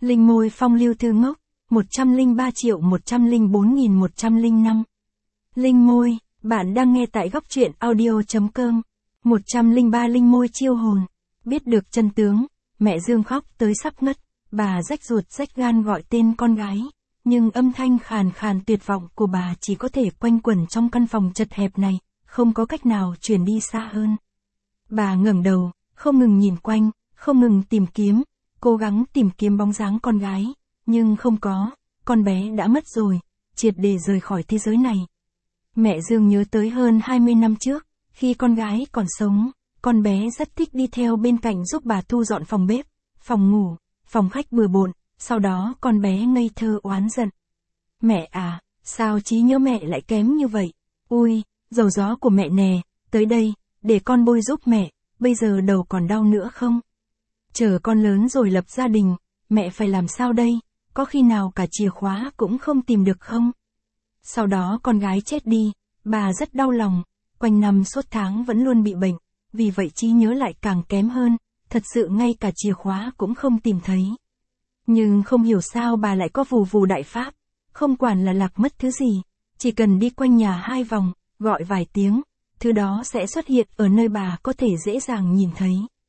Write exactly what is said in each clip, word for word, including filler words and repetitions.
Linh môi phong lưu thư ngốc, một trăm lẻ ba triệu một trăm lẻ bốn nghìn một trăm lẻ năm. Linh môi, bạn đang nghe tại góc truyện audio.com. một trăm lẻ ba Linh môi chiêu hồn. Biết được chân tướng, mẹ Dương khóc tới sắp ngất, bà rách ruột rách gan gọi tên con gái. Nhưng âm thanh khàn khàn tuyệt vọng của bà chỉ có thể quanh quẩn trong căn phòng chật hẹp này, không có cách nào truyền đi xa hơn. Bà ngẩng đầu, không ngừng nhìn quanh, không ngừng tìm kiếm, cố gắng tìm kiếm bóng dáng con gái, nhưng không có, con bé đã mất rồi, triệt để rời khỏi thế giới này. Mẹ Dương nhớ tới hơn hai mươi năm trước, khi con gái còn sống, con bé rất thích đi theo bên cạnh giúp bà thu dọn phòng bếp, phòng ngủ, phòng khách bừa bộn, sau đó con bé ngây thơ oán giận. Mẹ à, sao trí nhớ mẹ lại kém như vậy? Ui, dầu gió của mẹ nè, tới đây, để con bôi giúp mẹ, bây giờ đầu còn đau nữa không? Chờ con lớn rồi lập gia đình, mẹ phải làm sao đây, có khi nào cả chìa khóa cũng không tìm được không? Sau đó con gái chết đi, bà rất đau lòng, quanh năm suốt tháng vẫn luôn bị bệnh, vì vậy trí nhớ lại càng kém hơn, thật sự ngay cả chìa khóa cũng không tìm thấy. Nhưng không hiểu sao bà lại có vù vù đại pháp, không quản là lạc mất thứ gì, chỉ cần đi quanh nhà hai vòng, gọi vài tiếng, thứ đó sẽ xuất hiện ở nơi bà có thể dễ dàng nhìn thấy.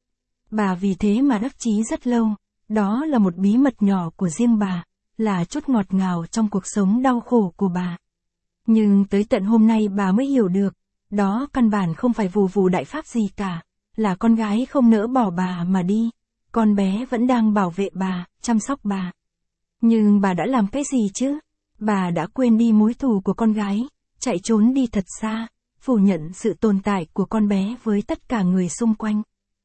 Bà vì thế mà đắc chí rất lâu, đó là một bí mật nhỏ của riêng bà, là chút ngọt ngào trong cuộc sống đau khổ của bà. Nhưng tới tận hôm nay bà mới hiểu được, đó căn bản không phải vù vù đại pháp gì cả, là con gái không nỡ bỏ bà mà đi, con bé vẫn đang bảo vệ bà, chăm sóc bà. Nhưng bà đã làm cái gì chứ? Bà đã quên đi mối thù của con gái, chạy trốn đi thật xa, phủ nhận sự tồn tại của con bé với tất cả người xung quanh.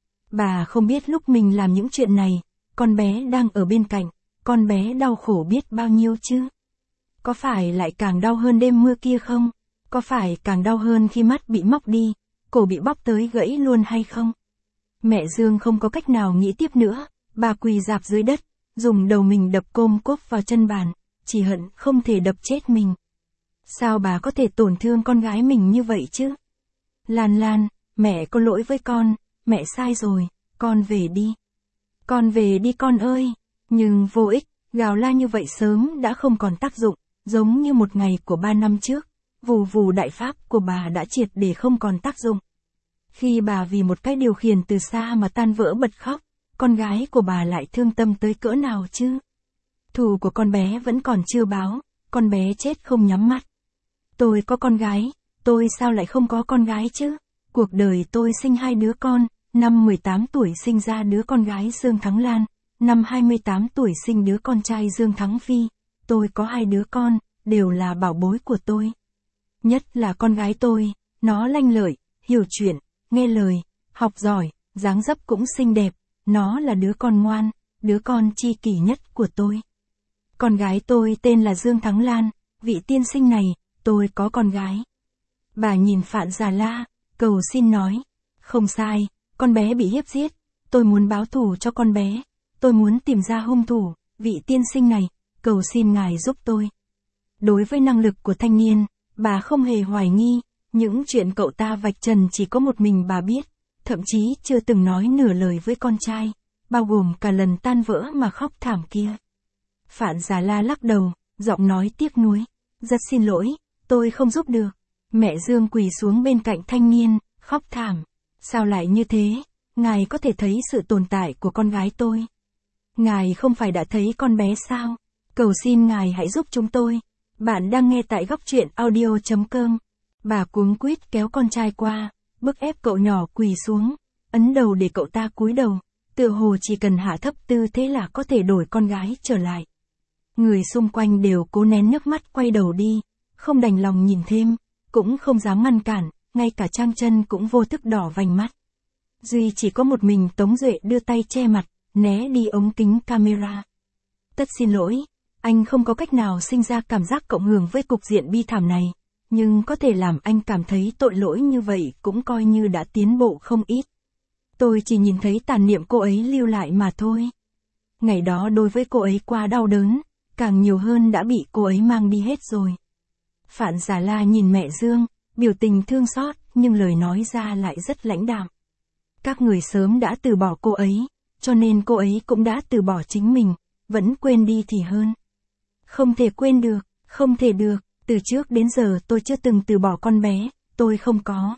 Bà không biết lúc mình làm những chuyện này, con bé đang ở bên cạnh, con bé đau khổ biết bao nhiêu chứ? Có phải lại càng đau hơn đêm mưa kia không? Có phải càng đau hơn khi mắt bị móc đi, cổ bị bóc tới gãy luôn hay không? Mẹ Dương không có cách nào nghĩ tiếp nữa, bà quỳ rạp dưới đất, dùng đầu mình đập côm cốp vào chân bàn, chỉ hận không thể đập chết mình. Sao bà có thể tổn thương con gái mình như vậy chứ? Lan Lan, mẹ có lỗi với con, mẹ sai rồi, con về đi. Con về đi con ơi, nhưng vô ích, gào la như vậy sớm đã không còn tác dụng, giống như một ngày của ba năm trước, vù vù đại pháp của bà đã triệt để không còn tác dụng. Khi bà vì một cái điều khiển từ xa mà tan vỡ bật khóc, con gái của bà lại thương tâm tới cỡ nào chứ? Thù của con bé vẫn còn chưa báo, con bé chết không nhắm mắt. Tôi có con gái, tôi sao lại không có con gái chứ? Cuộc đời tôi sinh hai đứa con, năm mười tám tuổi sinh ra đứa con gái Dương Thắng Lan, năm hai mươi tám tuổi sinh đứa con trai Dương Thắng Phi. Tôi có hai đứa con, đều là bảo bối của tôi. Nhất là con gái tôi, nó lanh lợi, hiểu chuyện, nghe lời, học giỏi, dáng dấp cũng xinh đẹp, nó là đứa con ngoan, đứa con tri kỷ nhất của tôi. Con gái tôi tên là Dương Thắng Lan, vị tiên sinh này, tôi có con gái. Bà nhìn Phạn Già La, cầu xin nói, không sai, con bé bị hiếp giết, tôi muốn báo thù cho con bé, tôi muốn tìm ra hung thủ, vị tiên sinh này, cầu xin ngài giúp tôi. Đối với năng lực của thanh niên, bà không hề hoài nghi, những chuyện cậu ta vạch trần chỉ có một mình bà biết, thậm chí chưa từng nói nửa lời với con trai, bao gồm cả lần tan vỡ mà khóc thảm kia. Phạn Già La lắc đầu, giọng nói tiếc nuối, rất xin lỗi, tôi không giúp được. Mẹ Dương quỳ xuống bên cạnh thanh niên, khóc thảm. Sao lại như thế? Ngài có thể thấy sự tồn tại của con gái tôi. Ngài không phải đã thấy con bé sao? Cầu xin ngài hãy giúp chúng tôi. Bạn đang nghe tại góc truyện audio.com. Bà cuống quýt kéo con trai qua, bức ép cậu nhỏ quỳ xuống, ấn đầu để cậu ta cúi đầu, tựa hồ chỉ cần hạ thấp tư thế là có thể đổi con gái trở lại. Người xung quanh đều cố nén nước mắt quay đầu đi, không đành lòng nhìn thêm, cũng không dám ngăn cản, ngay cả Trang Chân cũng vô thức đỏ vành mắt. Duy chỉ có một mình Tống Duệ đưa tay che mặt, né đi ống kính camera. Tất xin lỗi, anh không có cách nào sinh ra cảm giác cộng hưởng với cục diện bi thảm này, nhưng có thể làm anh cảm thấy tội lỗi như vậy cũng coi như đã tiến bộ không ít. Tôi chỉ nhìn thấy tàn niệm cô ấy lưu lại mà thôi. Ngày đó đối với cô ấy quá đau đớn, càng nhiều hơn đã bị cô ấy mang đi hết rồi. Phạn Già La nhìn mẹ Dương, biểu tình thương xót, nhưng lời nói ra lại rất lãnh đạm. Các người sớm đã từ bỏ cô ấy, cho nên cô ấy cũng đã từ bỏ chính mình, vẫn quên đi thì hơn. Không thể quên được, không thể được, từ trước đến giờ tôi chưa từng từ bỏ con bé, tôi không có.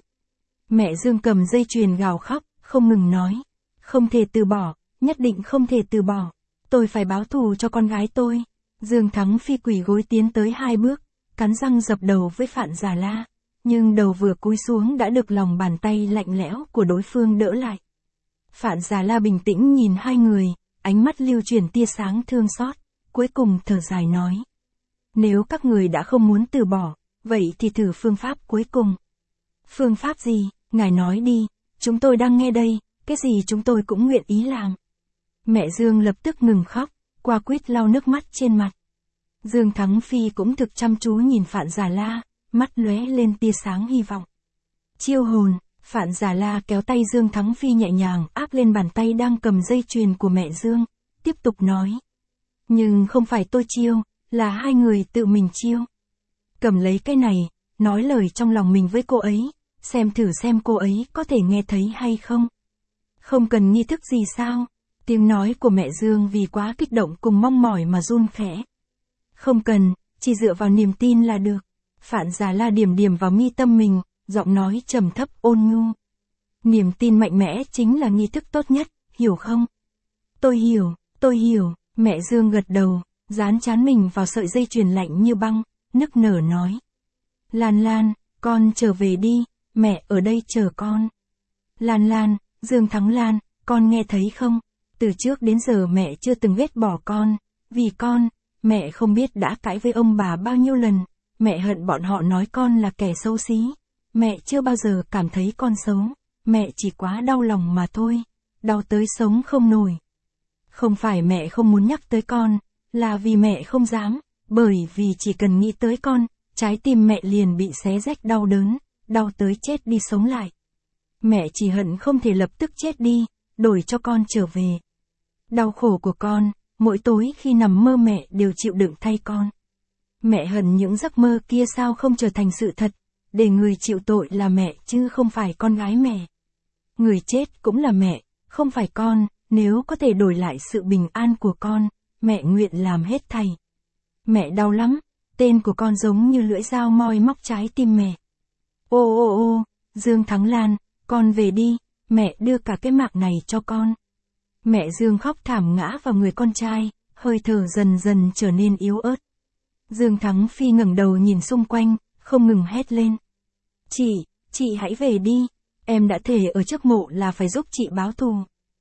Mẹ Dương cầm dây chuyền gào khóc, không ngừng nói. Không thể từ bỏ, nhất định không thể từ bỏ. Tôi phải báo thù cho con gái tôi. Dương Thắng Phi quỳ gối tiến tới hai bước, cắn răng dập đầu với Phạn Già La. Nhưng đầu vừa cúi xuống đã được lòng bàn tay lạnh lẽo của đối phương đỡ lại. Phạn Già La bình tĩnh nhìn hai người, ánh mắt lưu chuyển tia sáng thương xót, cuối cùng thở dài nói. Nếu các người đã không muốn từ bỏ, vậy thì thử phương pháp cuối cùng. Phương pháp gì, ngài nói đi, chúng tôi đang nghe đây, cái gì chúng tôi cũng nguyện ý làm. Mẹ Dương lập tức ngừng khóc, qua quýt lau nước mắt trên mặt. Dương Thắng Phi cũng thực chăm chú nhìn Phạn Già La, mắt lóe lên tia sáng hy vọng. Chiêu hồn, Phạn Già La kéo tay Dương Thắng Phi nhẹ nhàng áp lên bàn tay đang cầm dây chuyền của mẹ Dương, tiếp tục nói. Nhưng không phải tôi chiêu, là hai người tự mình chiêu. Cầm lấy cái này, nói lời trong lòng mình với cô ấy, xem thử xem cô ấy có thể nghe thấy hay không. Không cần nghi thức gì sao? Tiếng nói của mẹ Dương vì quá kích động cùng mong mỏi mà run khẽ. Không cần, chỉ dựa vào niềm tin là được. Phạn Già La điểm điểm vào mi tâm mình, giọng nói trầm thấp ôn nhu. Niềm tin mạnh mẽ chính là nghi thức tốt nhất, hiểu không? Tôi hiểu, tôi hiểu, mẹ Dương gật đầu, dán trán mình vào sợi dây chuyền lạnh như băng, nức nở nói. Lan Lan, con trở về đi, mẹ ở đây chờ con. Lan Lan, Dương Thắng Lan, con nghe thấy không? Từ trước đến giờ mẹ chưa từng ghét bỏ con, vì con, mẹ không biết đã cãi với ông bà bao nhiêu lần, mẹ hận bọn họ nói con là kẻ xấu xí, mẹ chưa bao giờ cảm thấy con xấu, mẹ chỉ quá đau lòng mà thôi, đau tới sống không nổi. Không phải mẹ không muốn nhắc tới con, là vì mẹ không dám, bởi vì chỉ cần nghĩ tới con, trái tim mẹ liền bị xé rách đau đớn, đau tới chết đi sống lại. Mẹ chỉ hận không thể lập tức chết đi, đổi cho con trở về. Đau khổ của con, mỗi tối khi nằm mơ mẹ đều chịu đựng thay con. Mẹ hận những giấc mơ kia sao không trở thành sự thật, để người chịu tội là mẹ chứ không phải con gái mẹ. Người chết cũng là mẹ, không phải con, nếu có thể đổi lại sự bình an của con, mẹ nguyện làm hết thảy. Mẹ đau lắm, tên của con giống như lưỡi dao moi móc trái tim mẹ. Ô ô ô, Dương Thắng Lan, con về đi, mẹ đưa cả cái mạng này cho con. Mẹ Dương khóc thảm ngã vào người con trai, hơi thở dần dần trở nên yếu ớt. Dương Thắng Phi ngẩng đầu nhìn xung quanh, không ngừng hét lên. Chị, chị hãy về đi, em đã thề ở trước mộ là phải giúp chị báo thù.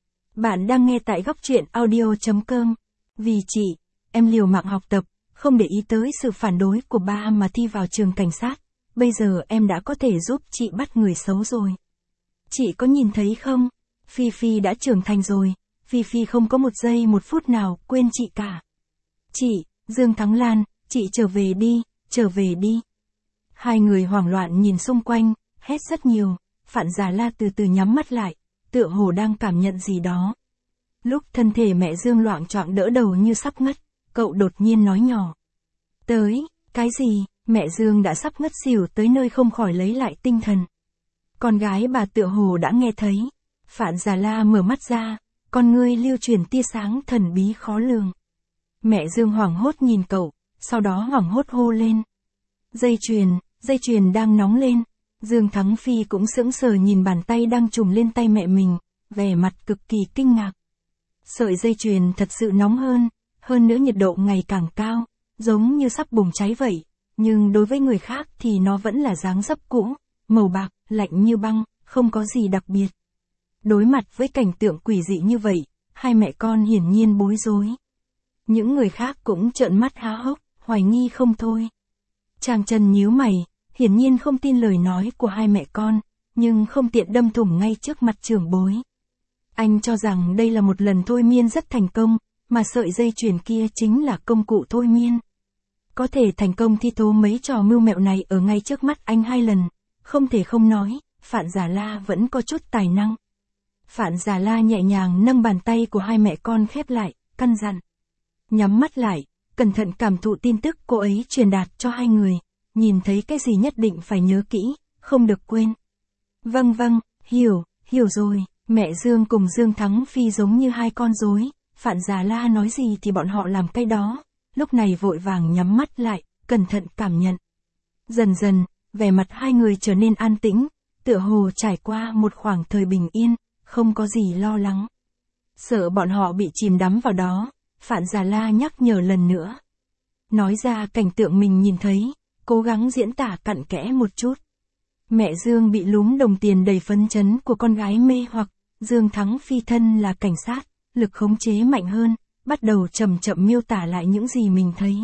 Bạn đang nghe tại góc truyện audio chấm com. Vì chị, em liều mạng học tập, không để ý tới sự phản đối của ba mà thi vào trường cảnh sát. Bây giờ em đã có thể giúp chị bắt người xấu rồi. Chị có nhìn thấy không? Phi Phi đã trưởng thành rồi. Phi Phi không có một giây một phút nào quên chị cả. Chị, Dương Thắng Lan, chị trở về đi, trở về đi. Hai người hoảng loạn nhìn xung quanh, hét rất nhiều. Phạn Già La từ từ nhắm mắt lại, tựa hồ đang cảm nhận gì đó. Lúc thân thể mẹ Dương loạng choạng đỡ đầu như sắp ngất, cậu đột nhiên nói nhỏ. Tới, cái gì, mẹ Dương đã sắp ngất xỉu tới nơi không khỏi lấy lại tinh thần. Con gái bà tựa hồ đã nghe thấy. Phạn Già La mở mắt ra, con ngươi lưu chuyển tia sáng thần bí khó lường. Mẹ Dương hoảng hốt nhìn cậu, sau đó hoảng hốt hô lên. Dây chuyền, dây chuyền đang nóng lên. Dương Thắng Phi cũng sững sờ nhìn bàn tay đang trùm lên tay mẹ mình, vẻ mặt cực kỳ kinh ngạc. Sợi dây chuyền thật sự nóng hơn, hơn nữa nhiệt độ ngày càng cao, giống như sắp bùng cháy vậy, nhưng đối với người khác thì nó vẫn là dáng dấp cũ, màu bạc, lạnh như băng, không có gì đặc biệt. Đối mặt với cảnh tượng quỷ dị như vậy, hai mẹ con hiển nhiên bối rối. Những người khác cũng trợn mắt há hốc, hoài nghi không thôi. Trang Trần nhíu mày, hiển nhiên không tin lời nói của hai mẹ con, nhưng không tiện đâm thủng ngay trước mặt trưởng bối. Anh cho rằng đây là một lần thôi miên rất thành công, mà sợi dây chuyền kia chính là công cụ thôi miên. Có thể thành công thi thố mấy trò mưu mẹo này ở ngay trước mắt anh hai lần, không thể không nói, Phạn Già La vẫn có chút tài năng. Phạn Già La nhẹ nhàng nâng bàn tay của hai mẹ con khép lại, căn dặn. Nhắm mắt lại, cẩn thận cảm thụ tin tức cô ấy truyền đạt cho hai người, nhìn thấy cái gì nhất định phải nhớ kỹ, không được quên. Vâng vâng, hiểu, hiểu rồi, mẹ Dương cùng Dương Thắng Phi giống như hai con rối, Phạn Già La nói gì thì bọn họ làm cái đó, lúc này vội vàng nhắm mắt lại, cẩn thận cảm nhận. Dần dần, vẻ mặt hai người trở nên an tĩnh, tựa hồ trải qua một khoảng thời bình yên, không có gì lo lắng. Sợ bọn họ bị chìm đắm vào đó, Phạn Già La nhắc nhở lần nữa. Nói ra cảnh tượng mình nhìn thấy, cố gắng diễn tả cặn kẽ một chút. Mẹ Dương bị lúm đồng tiền đầy phấn chấn của con gái mê hoặc, Dương Thắng Phi thân là cảnh sát, lực khống chế mạnh hơn, bắt đầu chậm chậm miêu tả lại những gì mình thấy.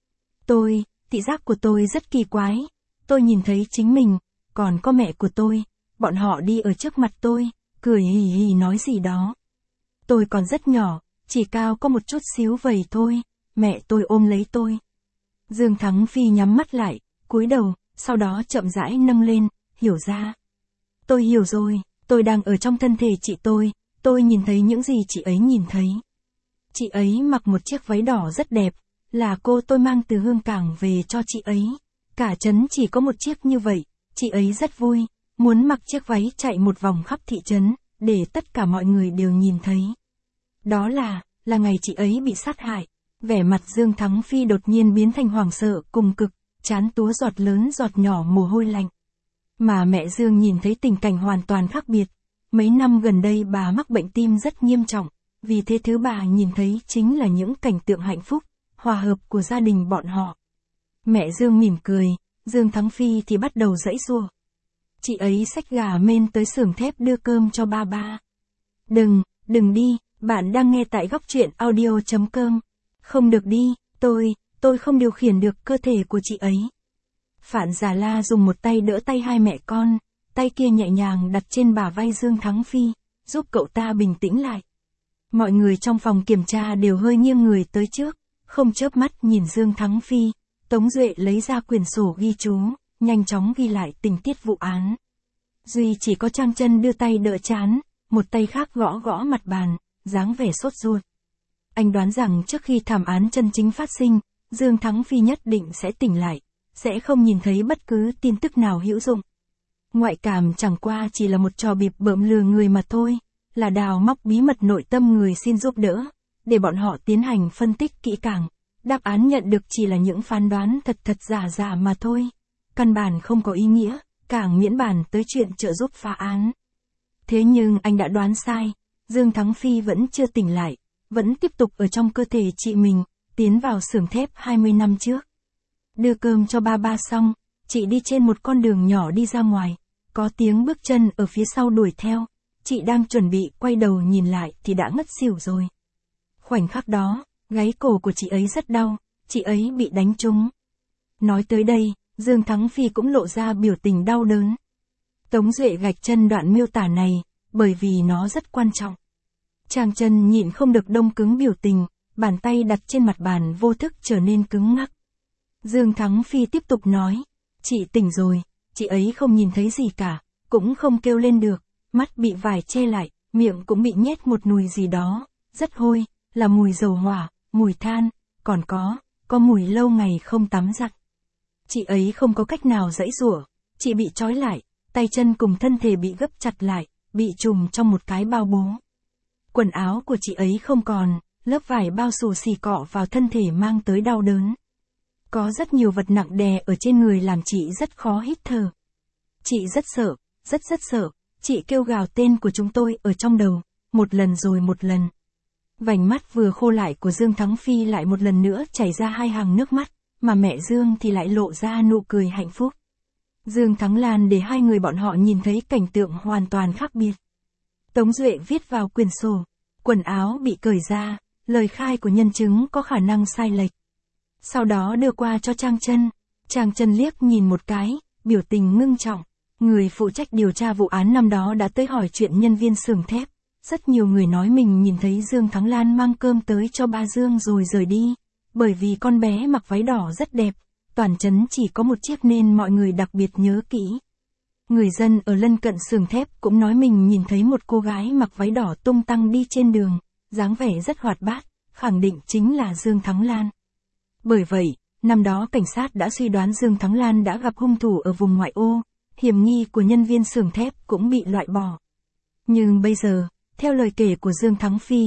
Tôi, thị giác của tôi rất kỳ quái, tôi nhìn thấy chính mình, còn có mẹ của tôi, bọn họ đi ở trước mặt tôi, cười hì hì nói gì đó. Tôi còn rất nhỏ, chỉ cao có một chút xíu vầy thôi, mẹ tôi ôm lấy tôi. Dương Thắng Phi nhắm mắt lại, cúi đầu, sau đó chậm rãi nâng lên, hiểu ra. Tôi hiểu rồi, tôi đang ở trong thân thể chị tôi, tôi nhìn thấy những gì chị ấy nhìn thấy. Chị ấy mặc một chiếc váy đỏ rất đẹp, là cô tôi mang từ Hương Cảng về cho chị ấy. Cả trấn chỉ có một chiếc như vậy, chị ấy rất vui, muốn mặc chiếc váy chạy một vòng khắp thị trấn, để tất cả mọi người đều nhìn thấy. Đó là, là ngày chị ấy bị sát hại. Vẻ mặt Dương Thắng Phi đột nhiên biến thành hoảng sợ cùng cực, trán túa giọt lớn giọt nhỏ mồ hôi lạnh. Mà mẹ Dương nhìn thấy tình cảnh hoàn toàn khác biệt. Mấy năm gần đây bà mắc bệnh tim rất nghiêm trọng, vì thế thứ bà nhìn thấy chính là những cảnh tượng hạnh phúc, hòa hợp của gia đình bọn họ. Mẹ Dương mỉm cười, Dương Thắng Phi thì bắt đầu giãy giụa. Chị ấy xách gà men tới xưởng thép đưa cơm cho ba ba. Đừng, đừng đi, bạn đang nghe tại góc truyện audio chấm com. Không được đi, tôi, tôi không điều khiển được cơ thể của chị ấy. Phạn Già La dùng một tay đỡ tay hai mẹ con, tay kia nhẹ nhàng đặt trên bả vai Dương Thắng Phi, giúp cậu ta bình tĩnh lại. Mọi người trong phòng kiểm tra đều hơi nghiêng người tới trước, không chớp mắt nhìn Dương Thắng Phi. Tống Duệ lấy ra quyển sổ ghi chú, nhanh chóng ghi lại tình tiết vụ án. Duy chỉ có Trang Chân đưa tay đỡ trán, một tay khác gõ gõ mặt bàn, dáng vẻ sốt ruột. Anh đoán rằng trước khi thảm án chân chính phát sinh, Dương Thắng Phi nhất định sẽ tỉnh lại, sẽ không nhìn thấy bất cứ tin tức nào hữu dụng. Ngoại cảm chẳng qua chỉ là một trò bịp bợm lừa người mà thôi, là đào móc bí mật nội tâm người xin giúp đỡ, để bọn họ tiến hành phân tích kỹ càng. Đáp án nhận được chỉ là những phán đoán thật thật giả giả mà thôi, căn bản không có ý nghĩa, càng miễn bàn tới chuyện trợ giúp phá án. Thế nhưng anh đã đoán sai, Dương Thắng Phi vẫn chưa tỉnh lại, vẫn tiếp tục ở trong cơ thể chị mình, tiến vào xưởng thép hai mươi năm trước. Đưa cơm cho ba ba xong, chị đi trên một con đường nhỏ đi ra ngoài, có tiếng bước chân ở phía sau đuổi theo, chị đang chuẩn bị quay đầu nhìn lại thì đã ngất xỉu rồi. Khoảnh khắc đó, gáy cổ của chị ấy rất đau, chị ấy bị đánh trúng. Nói tới đây, Dương Thắng Phi cũng lộ ra biểu tình đau đớn. Tống Duệ gạch chân đoạn miêu tả này, bởi vì nó rất quan trọng. Trang Chân nhịn không được đông cứng biểu tình, bàn tay đặt trên mặt bàn vô thức trở nên cứng ngắc. Dương Thắng Phi tiếp tục nói, chị tỉnh rồi, chị ấy không nhìn thấy gì cả, cũng không kêu lên được, mắt bị vải che lại, miệng cũng bị nhét một mùi gì đó, rất hôi, là mùi dầu hỏa, mùi than, còn có, có mùi lâu ngày không tắm giặt. Chị ấy không có cách nào giãy giụa, chị bị trói lại, tay chân cùng thân thể bị gấp chặt lại, bị trùm trong một cái bao bố. Quần áo của chị ấy không còn, lớp vải bao xù xì cọ vào thân thể mang tới đau đớn. Có rất nhiều vật nặng đè ở trên người làm chị rất khó hít thở. Chị rất sợ, rất rất sợ, chị kêu gào tên của chúng tôi ở trong đầu, một lần rồi một lần. Vành mắt vừa khô lại của Dương Thắng Phi lại một lần nữa chảy ra hai hàng nước mắt, mà mẹ Dương thì lại lộ ra nụ cười hạnh phúc. Dương Thắng Lan để hai người bọn họ nhìn thấy cảnh tượng hoàn toàn khác biệt. Tống Duệ viết vào quyển sổ, quần áo bị cởi ra, lời khai của nhân chứng có khả năng sai lệch. Sau đó đưa qua cho Trang Chân. Trang Chân liếc nhìn một cái, biểu tình ngưng trọng. Người phụ trách điều tra vụ án năm đó đã tới hỏi chuyện nhân viên xưởng thép. Rất nhiều người nói mình nhìn thấy Dương Thắng Lan mang cơm tới cho ba Dương rồi rời đi. Bởi vì con bé mặc váy đỏ rất đẹp, toàn trấn chỉ có một chiếc nên mọi người đặc biệt nhớ kỹ. Người dân ở lân cận xưởng thép cũng nói mình nhìn thấy một cô gái mặc váy đỏ tung tăng đi trên đường, dáng vẻ rất hoạt bát, khẳng định chính là Dương Thắng Lan. Bởi vậy, năm đó cảnh sát đã suy đoán Dương Thắng Lan đã gặp hung thủ ở vùng ngoại ô, hiểm nghi của nhân viên xưởng thép cũng bị loại bỏ. Nhưng bây giờ, theo lời kể của Dương Thắng Phi,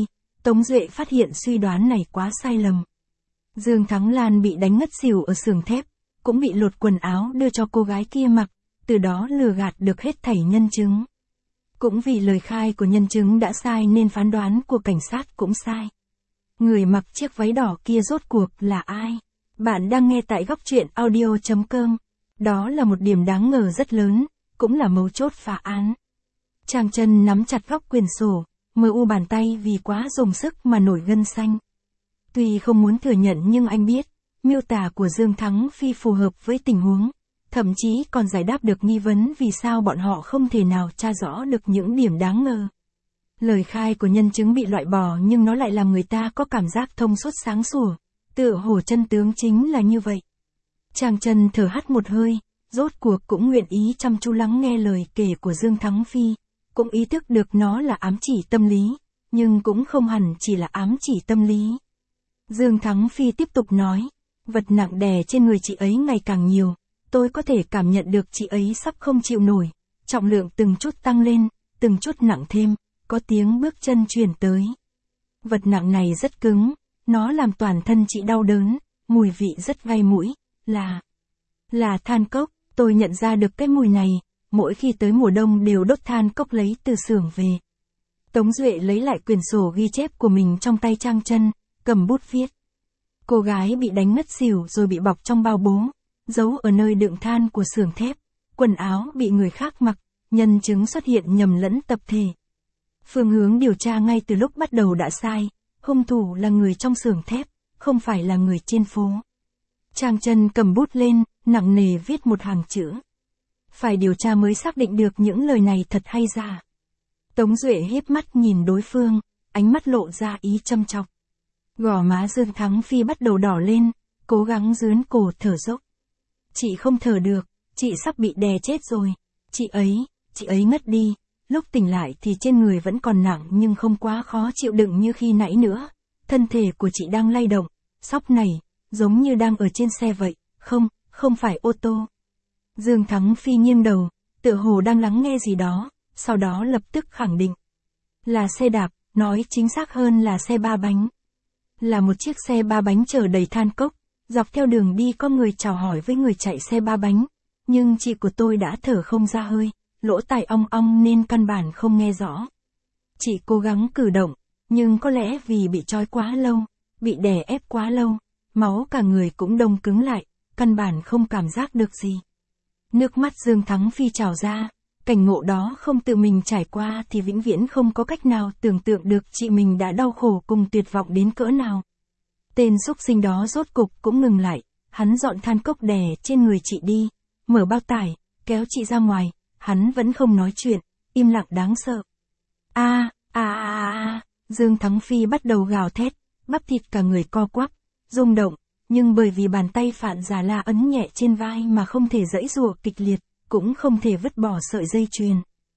Tống Duệ phát hiện suy đoán này quá sai lầm. Dương Thắng Lan bị đánh ngất xỉu ở xưởng thép, cũng bị lột quần áo đưa cho cô gái kia mặc, từ đó lừa gạt được hết thảy nhân chứng. Cũng vì lời khai của nhân chứng đã sai nên phán đoán của cảnh sát cũng sai. Người mặc chiếc váy đỏ kia rốt cuộc là ai? Bạn đang nghe tại góc truyện audio chấm com. Đó là một điểm đáng ngờ rất lớn, cũng là mấu chốt phá án. Trang Chân nắm chặt góc quyển sổ, mờ u bàn tay vì quá dùng sức mà nổi gân xanh. Tuy không muốn thừa nhận nhưng anh biết, miêu tả của Dương Thắng Phi phù hợp với tình huống, thậm chí còn giải đáp được nghi vấn vì sao bọn họ không thể nào tra rõ được những điểm đáng ngờ. Lời khai của nhân chứng bị loại bỏ nhưng nó lại làm người ta có cảm giác thông suốt sáng sủa, tựa hồ chân tướng chính là như vậy. Trang Chân thở hắt một hơi, rốt cuộc cũng nguyện ý chăm chú lắng nghe lời kể của Dương Thắng Phi, cũng ý thức được nó là ám chỉ tâm lý, nhưng cũng không hẳn chỉ là ám chỉ tâm lý. Dương Thắng Phi tiếp tục nói, vật nặng đè trên người chị ấy ngày càng nhiều, tôi có thể cảm nhận được chị ấy sắp không chịu nổi, trọng lượng từng chút tăng lên, từng chút nặng thêm, có tiếng bước chân truyền tới. Vật nặng này rất cứng, nó làm toàn thân chị đau đớn, mùi vị rất gai mũi, là... là than cốc, tôi nhận ra được cái mùi này, mỗi khi tới mùa đông đều đốt than cốc lấy từ xưởng về. Tống Duệ lấy lại quyển sổ ghi chép của mình trong tay Trang Chân, cầm bút viết. Cô gái bị đánh ngất xỉu rồi bị bọc trong bao bố, giấu ở nơi đựng than của xưởng thép, quần áo bị người khác mặc, nhân chứng xuất hiện nhầm lẫn tập thể. Phương hướng điều tra ngay từ lúc bắt đầu đã sai, hung thủ là người trong xưởng thép, không phải là người trên phố. Trang Chân cầm bút lên, nặng nề viết một hàng chữ. Phải điều tra mới xác định được những lời này thật hay giả. Tống Duệ híp mắt nhìn đối phương, ánh mắt lộ ra ý châm chọc. Gò má Dương Thắng Phi bắt đầu đỏ lên, cố gắng dướn cổ thở dốc. Chị không thở được, chị sắp bị đè chết rồi. Chị ấy, chị ấy ngất đi, lúc tỉnh lại thì trên người vẫn còn nặng nhưng không quá khó chịu đựng như khi nãy nữa. Thân thể của chị đang lay động, sóc nảy, giống như đang ở trên xe vậy, không, không phải ô tô. Dương Thắng Phi nghiêng đầu, tựa hồ đang lắng nghe gì đó, sau đó lập tức khẳng định. Là xe đạp, nói chính xác hơn là xe ba bánh. Là một chiếc xe ba bánh chở đầy than cốc, dọc theo đường đi có người chào hỏi với người chạy xe ba bánh, nhưng chị của tôi đã thở không ra hơi, lỗ tai ong ong nên căn bản không nghe rõ. Chị cố gắng cử động, nhưng có lẽ vì bị trói quá lâu, bị đè ép quá lâu, máu cả người cũng đông cứng lại, căn bản không cảm giác được gì. Nước mắt Dương Thắng Phi trào ra, cảnh ngộ đó không tự mình trải qua thì vĩnh viễn không có cách nào tưởng tượng được chị mình đã đau khổ cùng tuyệt vọng đến cỡ nào. Tên xúc sinh đó rốt cục cũng ngừng lại, hắn dọn than cốc đè trên người chị đi, mở bao tải, kéo chị ra ngoài, hắn vẫn không nói chuyện, im lặng đáng sợ. A, a a a, Dương Thắng Phi bắt đầu gào thét, bắp thịt cả người co quắp, rung động, nhưng bởi vì bàn tay Phạn Già La ấn nhẹ trên vai mà không thể giãy giụa kịch liệt, cũng không thể vứt bỏ sợi dây chuyền.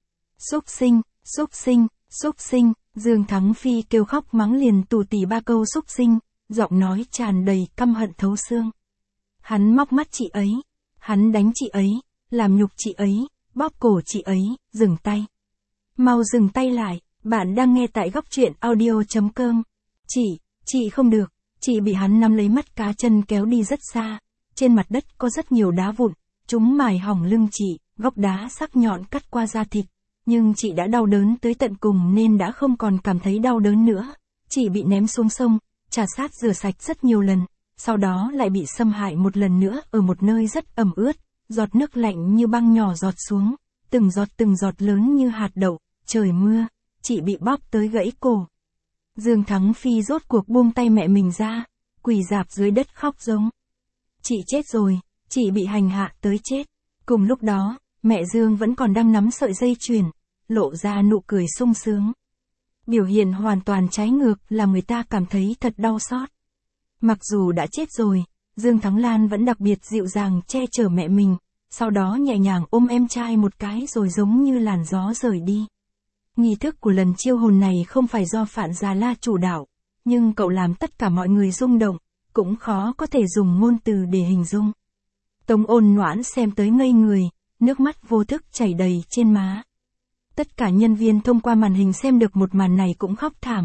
Xúc sinh, xúc sinh, xúc sinh, Dương Thắng Phi kêu khóc mắng liền tù tì ba câu xúc sinh, giọng nói tràn đầy căm hận thấu xương. Hắn móc mắt chị ấy, hắn đánh chị ấy, làm nhục chị ấy, bóp cổ chị ấy, dừng tay. Mau dừng tay lại, bạn đang nghe tại góc truyện audio chấm com. Chị, chị không được, chị bị hắn nắm lấy mắt cá chân kéo đi rất xa, trên mặt đất có rất nhiều đá vụn, chúng mài hỏng lưng chị, góc đá sắc nhọn cắt qua da thịt, nhưng chị đã đau đớn tới tận cùng nên đã không còn cảm thấy đau đớn nữa. Chị bị ném xuống sông, trà sát rửa sạch rất nhiều lần, sau đó lại bị xâm hại một lần nữa ở một nơi rất ẩm ướt, giọt nước lạnh như băng nhỏ giọt xuống, từng giọt từng giọt lớn như hạt đậu, trời mưa, chị bị bóp tới gãy cổ. Dương Thắng Phi rốt cuộc buông tay mẹ mình ra, quỳ rạp dưới đất khóc giống. Chị chết rồi, chị bị hành hạ tới chết. Cùng lúc đó, mẹ Dương vẫn còn đang nắm sợi dây chuyền, lộ ra nụ cười sung sướng. Biểu hiện hoàn toàn trái ngược làm người ta cảm thấy thật đau xót. Mặc dù đã chết rồi, Dương Thắng Lan vẫn đặc biệt dịu dàng che chở mẹ mình, sau đó nhẹ nhàng ôm em trai một cái rồi giống như làn gió rời đi. Nghi thức của lần chiêu hồn này không phải do Phạn Già La chủ đạo, nhưng cậu làm tất cả mọi người rung động, cũng khó có thể dùng ngôn từ để hình dung. Tống Ôn Noãn xem tới ngây người, nước mắt vô thức chảy đầy trên má. Tất cả nhân viên thông qua màn hình xem được một màn này cũng khóc thảm,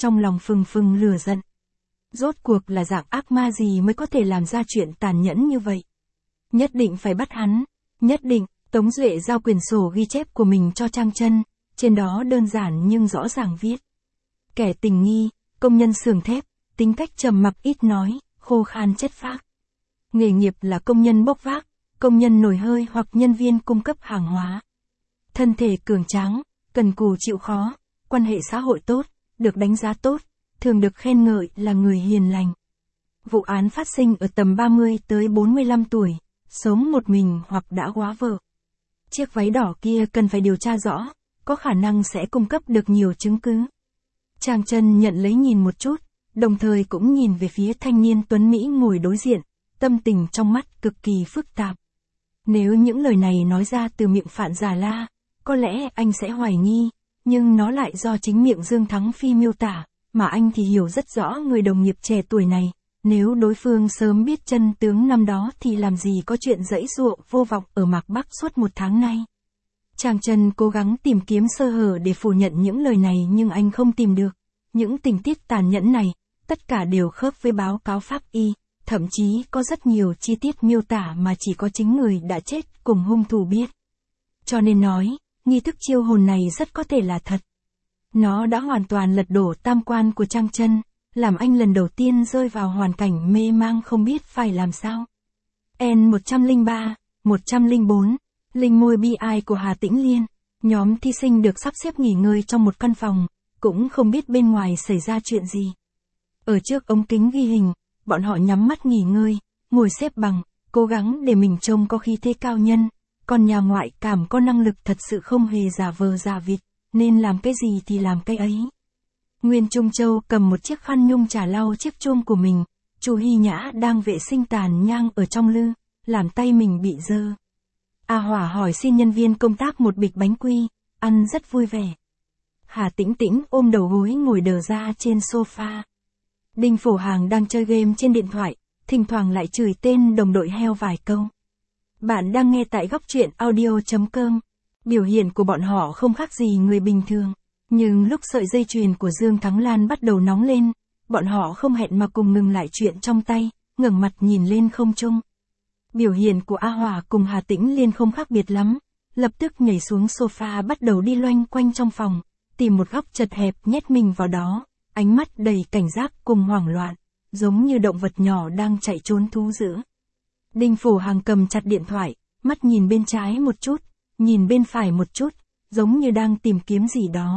trong lòng phừng phừng lửa giận. Rốt cuộc là dạng ác ma gì mới có thể làm ra chuyện tàn nhẫn như vậy? Nhất định phải bắt hắn, nhất định. Tống Duệ giao quyển sổ ghi chép của mình cho Trang Chân, trên đó đơn giản nhưng rõ ràng viết. Kẻ tình nghi, công nhân xưởng thép, tính cách trầm mặc ít nói, khô khan chất phác. Nghề nghiệp là công nhân bốc vác, công nhân nồi hơi hoặc nhân viên cung cấp hàng hóa. Thân thể cường tráng, cần cù chịu khó, quan hệ xã hội tốt, được đánh giá tốt, thường được khen ngợi là người hiền lành. Vụ án phát sinh ở tầm ba mươi tới bốn mươi lăm tuổi, sống một mình hoặc đã góa vợ. Chiếc váy đỏ kia cần phải điều tra rõ, có khả năng sẽ cung cấp được nhiều chứng cứ. Trang Chân nhận lấy nhìn một chút, đồng thời cũng nhìn về phía thanh niên tuấn Mỹ ngồi đối diện, tâm tình trong mắt cực kỳ phức tạp. Nếu những lời này nói ra từ miệng Phạn Già La, có lẽ anh sẽ hoài nghi, nhưng nó lại do chính miệng Dương Thắng Phi miêu tả, mà anh thì hiểu rất rõ người đồng nghiệp trẻ tuổi này. Nếu đối phương sớm biết chân tướng năm đó thì làm gì có chuyện giãy giụa vô vọng ở Mạc Bắc suốt một tháng nay. Trang Chân cố gắng tìm kiếm sơ hở để phủ nhận những lời này nhưng anh không tìm được. Những tình tiết tàn nhẫn này, tất cả đều khớp với báo cáo pháp y, thậm chí có rất nhiều chi tiết miêu tả mà chỉ có chính người đã chết cùng hung thủ biết. Cho nên nói, nghi thức chiêu hồn này rất có thể là thật. Nó đã hoàn toàn lật đổ tam quan của Trang Chân, làm anh lần đầu tiên rơi vào hoàn cảnh mê mang không biết phải làm sao. N một không ba, một không bốn, linh môi bi ai của Hà Tĩnh Liên. Nhóm thí sinh được sắp xếp nghỉ ngơi trong một căn phòng, cũng không biết bên ngoài xảy ra chuyện gì. Ở trước ống kính ghi hình, bọn họ nhắm mắt nghỉ ngơi, ngồi xếp bằng, cố gắng để mình trông có khí thế cao nhân, còn nhà ngoại cảm có năng lực thật sự không hề giả vờ giả vịt, nên làm cái gì thì làm cái ấy. Nguyên Trung Châu cầm một chiếc khăn nhung trà lau chiếc chuông của mình, Chu Hy Nhã đang vệ sinh tàn nhang ở trong lư, làm tay mình bị dơ. A Hỏa hỏi xin nhân viên công tác một bịch bánh quy, ăn rất vui vẻ. Hà Tĩnh Tĩnh ôm đầu gối ngồi đờ ra trên sofa. Đinh Phổ Hàng đang chơi game trên điện thoại, thỉnh thoảng lại chửi tên đồng đội heo vài câu. Bạn đang nghe tại góc truyện audio chấm com. Biểu hiện của bọn họ không khác gì người bình thường. Nhưng lúc sợi dây chuyền của Dương Thắng Lan bắt đầu nóng lên, bọn họ không hẹn mà cùng ngừng lại chuyện trong tay, ngẩng mặt nhìn lên không trung. Biểu hiện của A Hỏa cùng Hà Tĩnh Liên không khác biệt lắm, lập tức nhảy xuống sofa bắt đầu đi loanh quanh trong phòng, tìm một góc chật hẹp nhét mình vào đó, ánh mắt đầy cảnh giác cùng hoảng loạn, giống như động vật nhỏ đang chạy trốn thú dữ. Đinh Phổ Hàng cầm chặt điện thoại, mắt nhìn bên trái một chút, nhìn bên phải một chút, giống như đang tìm kiếm gì đó.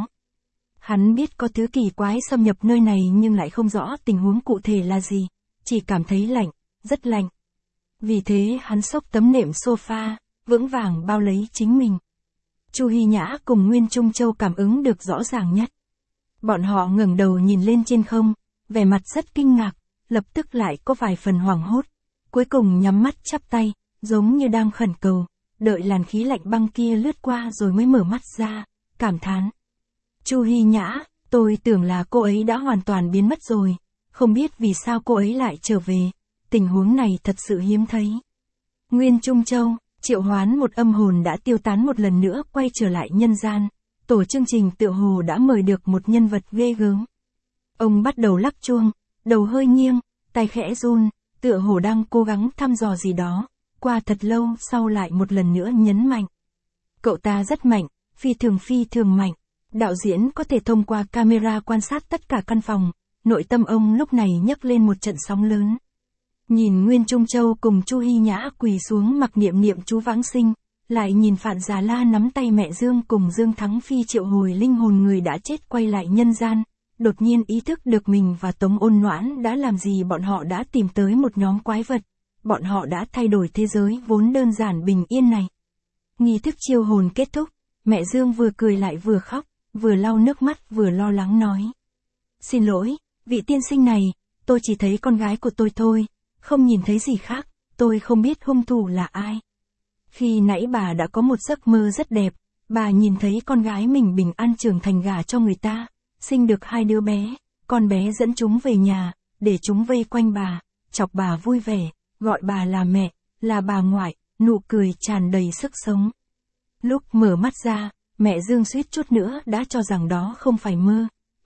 Hắn biết có thứ kỳ quái xâm nhập nơi này nhưng lại không rõ tình huống cụ thể là gì, chỉ cảm thấy lạnh, rất lạnh. Vì thế hắn xốc tấm nệm sofa, vững vàng bao lấy chính mình. Chu Hy Nhã cùng Nguyên Trung Châu cảm ứng được rõ ràng nhất. Bọn họ ngẩng đầu nhìn lên trên không, vẻ mặt rất kinh ngạc, lập tức lại có vài phần hoảng hốt. Cuối cùng nhắm mắt chắp tay, giống như đang khẩn cầu, đợi làn khí lạnh băng kia lướt qua rồi mới mở mắt ra, cảm thán. Chu Hy Nhã, tôi tưởng là cô ấy đã hoàn toàn biến mất rồi, không biết vì sao cô ấy lại trở về, tình huống này thật sự hiếm thấy. Nguyên Trung Châu, triệu hoán một âm hồn đã tiêu tán một lần nữa quay trở lại nhân gian, tổ chương trình tựa hồ đã mời được một nhân vật ghê gớm. Ông bắt đầu lắc chuông, đầu hơi nghiêng, tay khẽ run, tựa hồ đang cố gắng thăm dò gì đó, qua thật lâu sau lại một lần nữa nhấn mạnh. Cậu ta rất mạnh, phi thường phi thường mạnh. Đạo diễn có thể thông qua camera quan sát tất cả căn phòng, nội tâm ông lúc này nhấc lên một trận sóng lớn. Nhìn Nguyên Trung Châu cùng Chu Hy Nhã quỳ xuống mặc niệm niệm chú vãng sinh, lại nhìn Phạn Già La nắm tay mẹ Dương cùng Dương Thắng Phi triệu hồi linh hồn người đã chết quay lại nhân gian, đột nhiên ý thức được mình và Tống Ôn Noãn đã làm gì. Bọn họ đã tìm tới một nhóm quái vật, bọn họ đã thay đổi thế giới vốn đơn giản bình yên này. Nghi thức chiêu hồn kết thúc, mẹ Dương vừa cười lại vừa khóc, vừa lau nước mắt vừa lo lắng nói. Xin lỗi, vị tiên sinh này, tôi chỉ thấy con gái của tôi thôi, không nhìn thấy gì khác, tôi không biết hung thủ là ai. Khi nãy bà đã có một giấc mơ rất đẹp, bà nhìn thấy con gái mình bình an trưởng thành gả cho người ta, sinh được hai đứa bé, con bé dẫn chúng về nhà, để chúng vây quanh bà, chọc bà vui vẻ, gọi bà là mẹ, là bà ngoại, nụ cười tràn đầy sức sống. Lúc mở mắt ra, mẹ Dương suýt chút nữa đã cho rằng đó không phải mơ,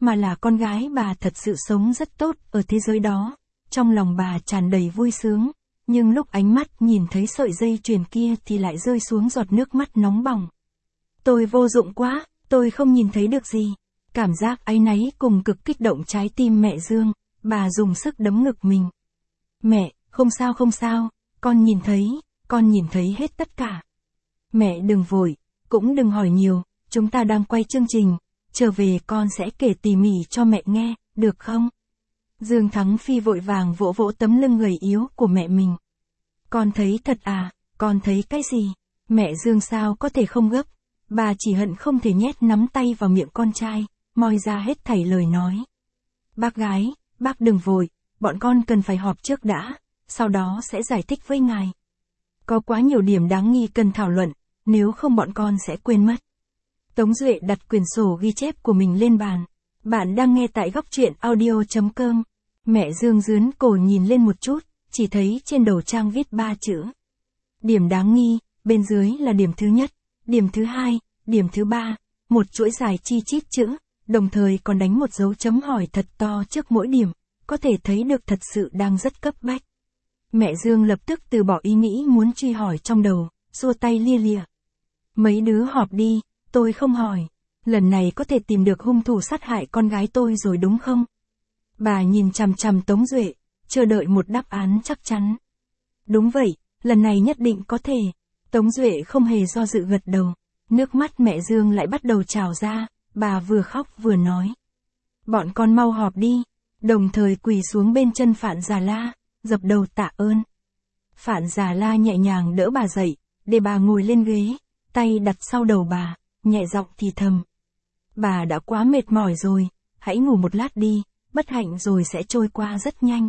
mà là con gái bà thật sự sống rất tốt ở thế giới đó. Trong lòng bà tràn đầy vui sướng, nhưng lúc ánh mắt nhìn thấy sợi dây chuyền kia thì lại rơi xuống giọt nước mắt nóng bỏng. Tôi vô dụng quá, tôi không nhìn thấy được gì. Cảm giác áy náy cùng cực kích động trái tim mẹ Dương, bà dùng sức đấm ngực mình. Mẹ, không sao không sao, con nhìn thấy, con nhìn thấy hết tất cả. Mẹ đừng vội, cũng đừng hỏi nhiều, chúng ta đang quay chương trình, trở về con sẽ kể tỉ mỉ cho mẹ nghe, được không? Dương Thắng Phi vội vàng vỗ vỗ tấm lưng gầy yếu của mẹ mình. Con thấy thật à, con thấy cái gì? Mẹ Dương sao có thể không gấp, bà chỉ hận không thể nhét nắm tay vào miệng con trai, moi ra hết thảy lời nói. Bác gái, bác đừng vội, bọn con cần phải họp trước đã, sau đó sẽ giải thích với ngài. Có quá nhiều điểm đáng nghi cần thảo luận, nếu không bọn con sẽ quên mất. Tống Duệ đặt quyển sổ ghi chép của mình lên bàn. Bạn đang nghe tại góc truyện audio chấm com. Mẹ Dương dướn cổ nhìn lên một chút, chỉ thấy trên đầu trang viết ba chữ. Điểm đáng nghi, bên dưới là điểm thứ nhất, điểm thứ hai, điểm thứ ba, một chuỗi dài chi chít chữ, đồng thời còn đánh một dấu chấm hỏi thật to trước mỗi điểm, có thể thấy được thật sự đang rất cấp bách. Mẹ Dương lập tức từ bỏ ý nghĩ muốn truy hỏi trong đầu, xua tay lia lịa. Mấy đứa họp đi, tôi không hỏi. Lần này có thể tìm được hung thủ sát hại con gái tôi rồi đúng không? Bà nhìn chằm chằm Tống Duệ, chờ đợi một đáp án chắc chắn. Đúng vậy, lần này nhất định có thể. Tống Duệ không hề do dự gật đầu. Nước mắt mẹ Dương lại bắt đầu trào ra, bà vừa khóc vừa nói. Bọn con mau họp đi, đồng thời quỳ xuống bên chân Phạn Già La, dập đầu tạ ơn. Phạn Già La nhẹ nhàng đỡ bà dậy, để bà ngồi lên ghế, tay đặt sau đầu bà, nhẹ giọng thì thầm. Bà đã quá mệt mỏi rồi, hãy ngủ một lát đi, bất hạnh rồi sẽ trôi qua rất nhanh.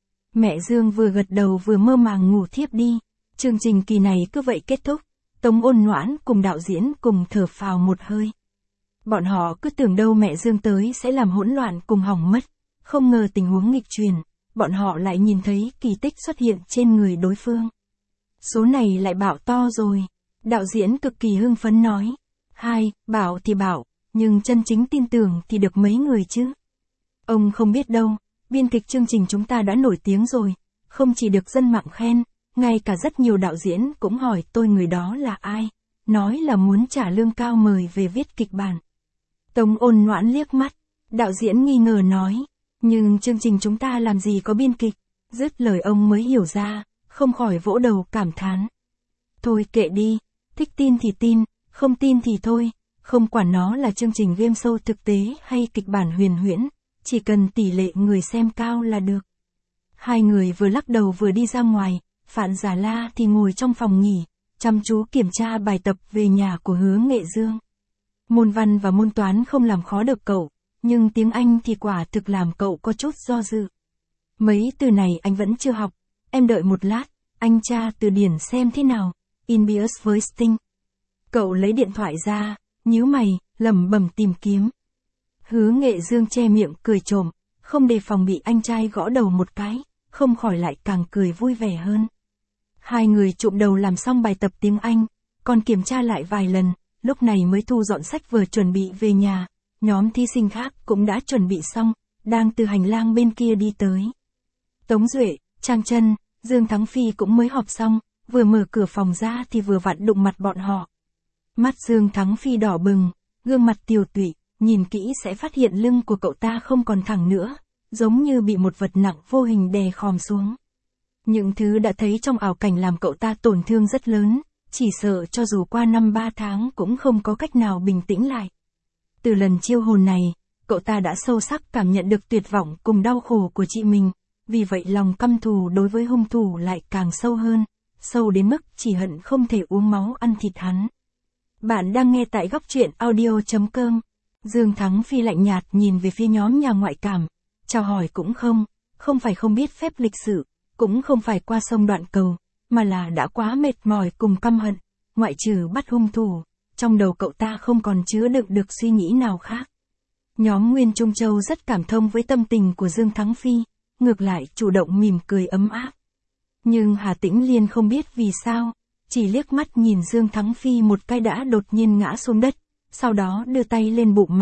Mẹ Dương vừa gật đầu vừa mơ màng ngủ thiếp đi. Chương trình kỳ này cứ vậy kết thúc. Tống Ôn Noãn cùng đạo diễn cùng thở phào một hơi. Bọn họ cứ tưởng đâu mẹ Dương tới sẽ làm hỗn loạn cùng hỏng mất. Không ngờ tình huống nghịch truyền, bọn họ lại nhìn thấy kỳ tích xuất hiện trên người đối phương. Số này lại bảo to rồi. Đạo diễn cực kỳ hưng phấn nói. Hai, bảo thì bảo, nhưng chân chính tin tưởng thì được mấy người chứ. Ông không biết đâu, biên kịch chương trình chúng ta đã nổi tiếng rồi, không chỉ được dân mạng khen, ngay cả rất nhiều đạo diễn cũng hỏi tôi người đó là ai, nói là muốn trả lương cao mời về viết kịch bản. Tống Ôn Noãn liếc mắt, đạo diễn nghi ngờ nói, nhưng chương trình chúng ta làm gì có biên kịch, dứt lời ông mới hiểu ra, không khỏi vỗ đầu cảm thán. Thôi kệ đi, thích tin thì tin, không tin thì thôi, không quản nó là chương trình game show thực tế hay kịch bản huyền huyễn, chỉ cần tỷ lệ người xem cao là được. Hai người vừa lắc đầu vừa đi ra ngoài, Phạn Già La thì ngồi trong phòng nghỉ, chăm chú kiểm tra bài tập về nhà của Hứa Nghệ Dương. Môn văn và môn toán không làm khó được cậu, nhưng tiếng Anh thì quả thực làm cậu có chút do dự. Mấy từ này anh vẫn chưa học, em đợi một lát, anh tra từ điển xem thế nào, Inbius với Sting. Cậu lấy điện thoại ra, nhíu mày, lẩm bẩm tìm kiếm. Hứa Nghệ Dương che miệng cười trộm, không đề phòng bị anh trai gõ đầu một cái, không khỏi lại càng cười vui vẻ hơn. Hai người chụm đầu làm xong bài tập tiếng Anh, còn kiểm tra lại vài lần, lúc này mới thu dọn sách vở chuẩn bị về nhà. Nhóm thí sinh khác cũng đã chuẩn bị xong, đang từ hành lang bên kia đi tới. Tống Duệ, Trang Trân, Dương Thắng Phi cũng mới họp xong, vừa mở cửa phòng ra thì vừa vặn đụng mặt bọn họ. Mắt Dương Thắng Phi đỏ bừng, gương mặt tiều tụy, nhìn kỹ sẽ phát hiện lưng của cậu ta không còn thẳng nữa, giống như bị một vật nặng vô hình đè khom xuống. Những thứ đã thấy trong ảo cảnh làm cậu ta tổn thương rất lớn, chỉ sợ cho dù qua năm ba tháng cũng không có cách nào bình tĩnh lại. Từ lần chiêu hồn này, cậu ta đã sâu sắc cảm nhận được tuyệt vọng cùng đau khổ của chị mình, vì vậy lòng căm thù đối với hung thủ lại càng sâu hơn, sâu đến mức chỉ hận không thể uống máu ăn thịt hắn. Bạn đang nghe tại góc truyện audio chấm com. Dương Thắng Phi lạnh nhạt nhìn về phía nhóm nhà ngoại cảm, chào hỏi cũng không, không phải không biết phép lịch sự, cũng không phải qua sông đoạn cầu, mà là đã quá mệt mỏi cùng căm hận, ngoại trừ bắt hung thủ, trong đầu cậu ta không còn chứa đựng được suy nghĩ nào khác. Nhóm Nguyên Trung Châu rất cảm thông với tâm tình của Dương Thắng Phi, ngược lại chủ động mỉm cười ấm áp. Nhưng Hà Tĩnh Liên không biết vì sao, chỉ liếc mắt nhìn Dương Thắng Phi một cái đã đột nhiên ngã xuống đất, sau đó đưa tay lên bụng mặt,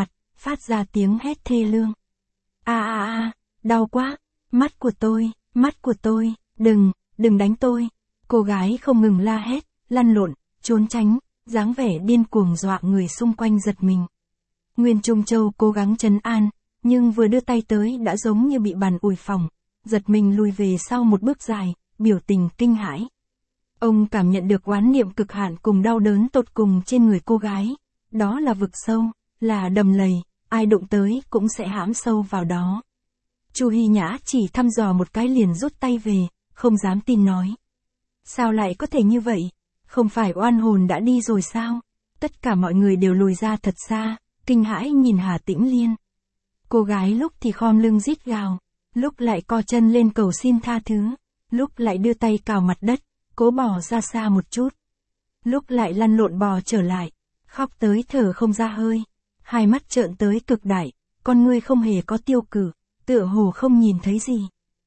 phát ra tiếng hét thê lương. A a a, đau quá, mắt của tôi, mắt của tôi, đừng, đừng đánh tôi. Cô gái không ngừng la hét, lăn lộn, trốn tránh, dáng vẻ điên cuồng dọa người xung quanh giật mình. Nguyên Trung Châu cố gắng trấn an, nhưng vừa đưa tay tới đã giống như bị bàn ủi phỏng, giật mình lùi về sau một bước dài, biểu tình kinh hãi. Ông cảm nhận được oán niệm cực hạn cùng đau đớn tột cùng trên người cô gái. Đó là vực sâu, là đầm lầy, ai đụng tới cũng sẽ hãm sâu vào đó. Chu Hy Nhã chỉ thăm dò một cái liền rút tay về, không dám tin nói. Sao lại có thể như vậy? Không phải oan hồn đã đi rồi sao? Tất cả mọi người đều lùi ra thật xa, kinh hãi nhìn Hà Tĩnh Liên. Cô gái lúc thì khom lưng rít gào, lúc lại co chân lên cầu xin tha thứ, lúc lại đưa tay cào mặt đất, cố bò ra xa một chút. Lúc lại lăn lộn bò trở lại, khóc tới thở không ra hơi, hai mắt trợn tới cực đại, con ngươi không hề có tiêu cử, tựa hồ không nhìn thấy gì.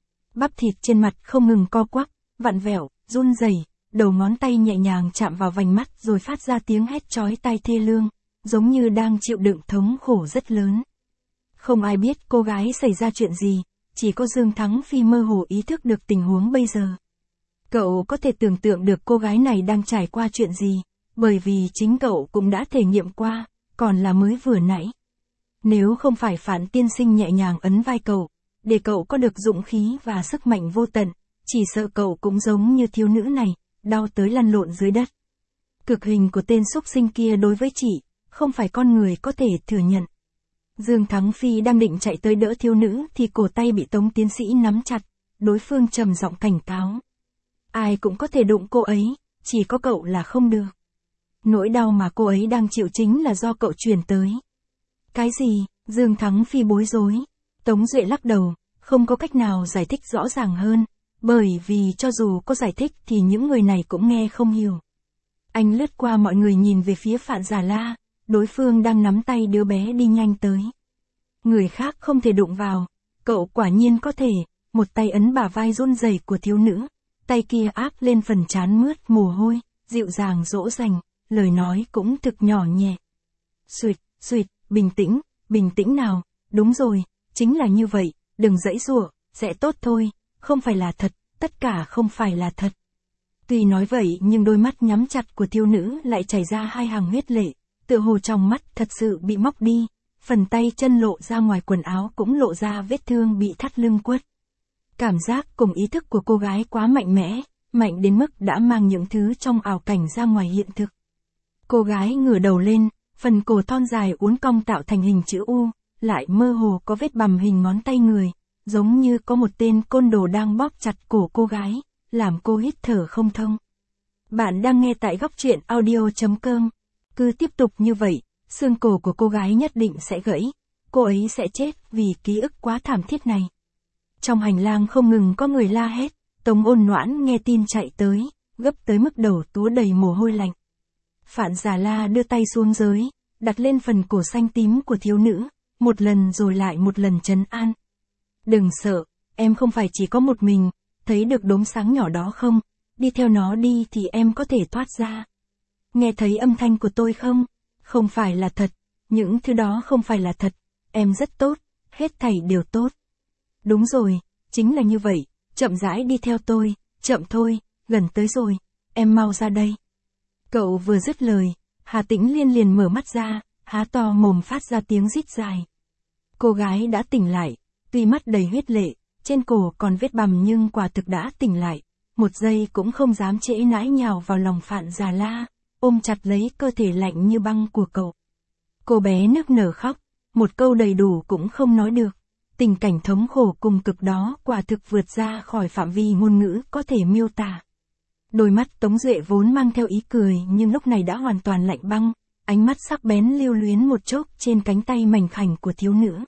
Bắp thịt trên mặt không ngừng co quắp, vặn vẹo, run rẩy, đầu ngón tay nhẹ nhàng chạm vào vành mắt rồi phát ra tiếng hét chói tai thê lương, giống như đang chịu đựng thống khổ rất lớn. Không ai biết cô gái xảy ra chuyện gì, chỉ có Dương Thắng Phi mơ hồ ý thức được tình huống bây giờ. Cậu có thể tưởng tượng được cô gái này đang trải qua chuyện gì, bởi vì chính cậu cũng đã thể nghiệm qua, còn là mới vừa nãy. Nếu không phải Phản tiên sinh nhẹ nhàng ấn vai cậu, để cậu có được dũng khí và sức mạnh vô tận, chỉ sợ cậu cũng giống như thiếu nữ này, đau tới lăn lộn dưới đất. Cực hình của tên xúc sinh kia đối với chị, không phải con người có thể thừa nhận. Dương Thắng Phi đang định chạy tới đỡ thiếu nữ thì cổ tay bị Tống tiến sĩ nắm chặt, đối phương trầm giọng cảnh cáo. Ai cũng có thể đụng cô ấy, chỉ có cậu là không được. Nỗi đau mà cô ấy đang chịu chính là do cậu truyền tới. Cái gì? Dương Thắng Phi bối rối. Tống Duệ lắc đầu, không có cách nào giải thích rõ ràng hơn, bởi vì cho dù có giải thích thì những người này cũng nghe không hiểu. Anh lướt qua mọi người nhìn về phía Phạn Già La, đối phương đang nắm tay đứa bé đi nhanh tới. Người khác không thể đụng vào, cậu quả nhiên có thể, một tay ấn bả vai run rẩy của thiếu nữ, tay kia áp lên phần trán mướt mồ hôi, dịu dàng dỗ dành, lời nói cũng thực nhỏ nhẹ. Xuyệt, xuyệt, bình tĩnh, bình tĩnh nào, đúng rồi, chính là như vậy, đừng giãy giụa, sẽ tốt thôi, không phải là thật, tất cả không phải là thật. Tuy nói vậy nhưng đôi mắt nhắm chặt của thiếu nữ lại chảy ra hai hàng huyết lệ, tựa hồ trong mắt thật sự bị móc đi, phần tay chân lộ ra ngoài quần áo cũng lộ ra vết thương bị thắt lưng quất. Cảm giác cùng ý thức của cô gái quá mạnh mẽ, mạnh đến mức đã mang những thứ trong ảo cảnh ra ngoài hiện thực. Cô gái ngửa đầu lên, phần cổ thon dài uốn cong tạo thành hình chữ U, lại mơ hồ có vết bầm hình ngón tay người, giống như có một tên côn đồ đang bóp chặt cổ cô gái, làm cô hít thở không thông. Bạn đang nghe tại góc truyện audio chấm com. Cứ tiếp tục như vậy, xương cổ của cô gái nhất định sẽ gãy, cô ấy sẽ chết vì ký ức quá thảm thiết này. Trong hành lang không ngừng có người la hét, Tống Ôn Noãn nghe tin chạy tới, gấp tới mức đầu túa đầy mồ hôi lạnh. Phạn Già La đưa tay xuống dưới, đặt lên phần cổ xanh tím của thiếu nữ, một lần rồi lại một lần trấn an. Đừng sợ, em không phải chỉ có một mình, thấy được đốm sáng nhỏ đó không, đi theo nó đi thì em có thể thoát ra. Nghe thấy âm thanh của tôi không? Không phải là thật, những thứ đó không phải là thật, em rất tốt, hết thảy đều tốt. Đúng rồi, chính là như vậy, chậm rãi đi theo tôi, chậm thôi, gần tới rồi, em mau ra đây. Cậu vừa dứt lời, Hà Tĩnh Liên liền mở mắt ra, há to mồm phát ra tiếng rít dài. Cô gái đã tỉnh lại, tuy mắt đầy huyết lệ, trên cổ còn vết bầm nhưng quả thực đã tỉnh lại, một giây cũng không dám trễ nãi nhào vào lòng Phạn Già La, ôm chặt lấy cơ thể lạnh như băng của cậu. Cô bé nức nở khóc, một câu đầy đủ cũng không nói được. Tình cảnh thống khổ cùng cực đó quả thực vượt ra khỏi phạm vi ngôn ngữ có thể miêu tả. Đôi mắt Tống Duệ vốn mang theo ý cười nhưng lúc này đã hoàn toàn lạnh băng, ánh mắt sắc bén lưu luyến một chốc trên cánh tay mảnh khảnh của thiếu nữ.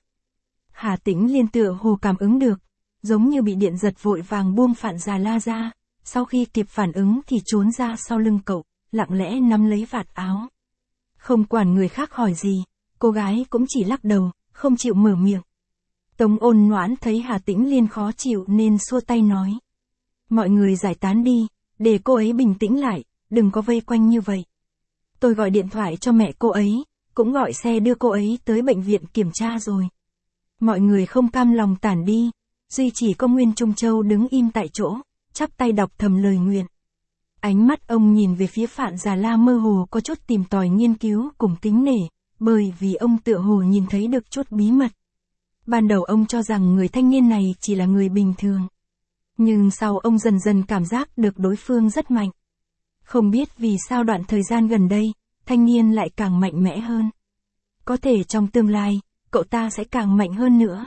Hà Tĩnh Liên tựa hồ cảm ứng được, giống như bị điện giật vội vàng buông Phạn Già La ra, sau khi kịp phản ứng thì trốn ra sau lưng cậu, lặng lẽ nắm lấy vạt áo. Không quản người khác hỏi gì, cô gái cũng chỉ lắc đầu, không chịu mở miệng. Tống Ôn Noãn thấy Hà Tĩnh Liên khó chịu nên xua tay nói. Mọi người giải tán đi, để cô ấy bình tĩnh lại, đừng có vây quanh như vậy. Tôi gọi điện thoại cho mẹ cô ấy, cô cũng gọi xe đưa cô ấy tới bệnh viện kiểm tra rồi. Mọi người không cam lòng tản đi, duy chỉ có Nguyên Trung Châu đứng im tại chỗ, chắp tay đọc thầm lời nguyện. Ánh mắt ông nhìn về phía Phạn Già La mơ hồ có chút tìm tòi nghiên cứu cùng kính nể, bởi vì ông tựa hồ nhìn thấy được chút bí mật. Ban đầu ông cho rằng người thanh niên này chỉ là người bình thường. Nhưng sau ông dần dần cảm giác được đối phương rất mạnh. Không biết vì sao đoạn thời gian gần đây, thanh niên lại càng mạnh mẽ hơn. Có thể trong tương lai, cậu ta sẽ càng mạnh hơn nữa.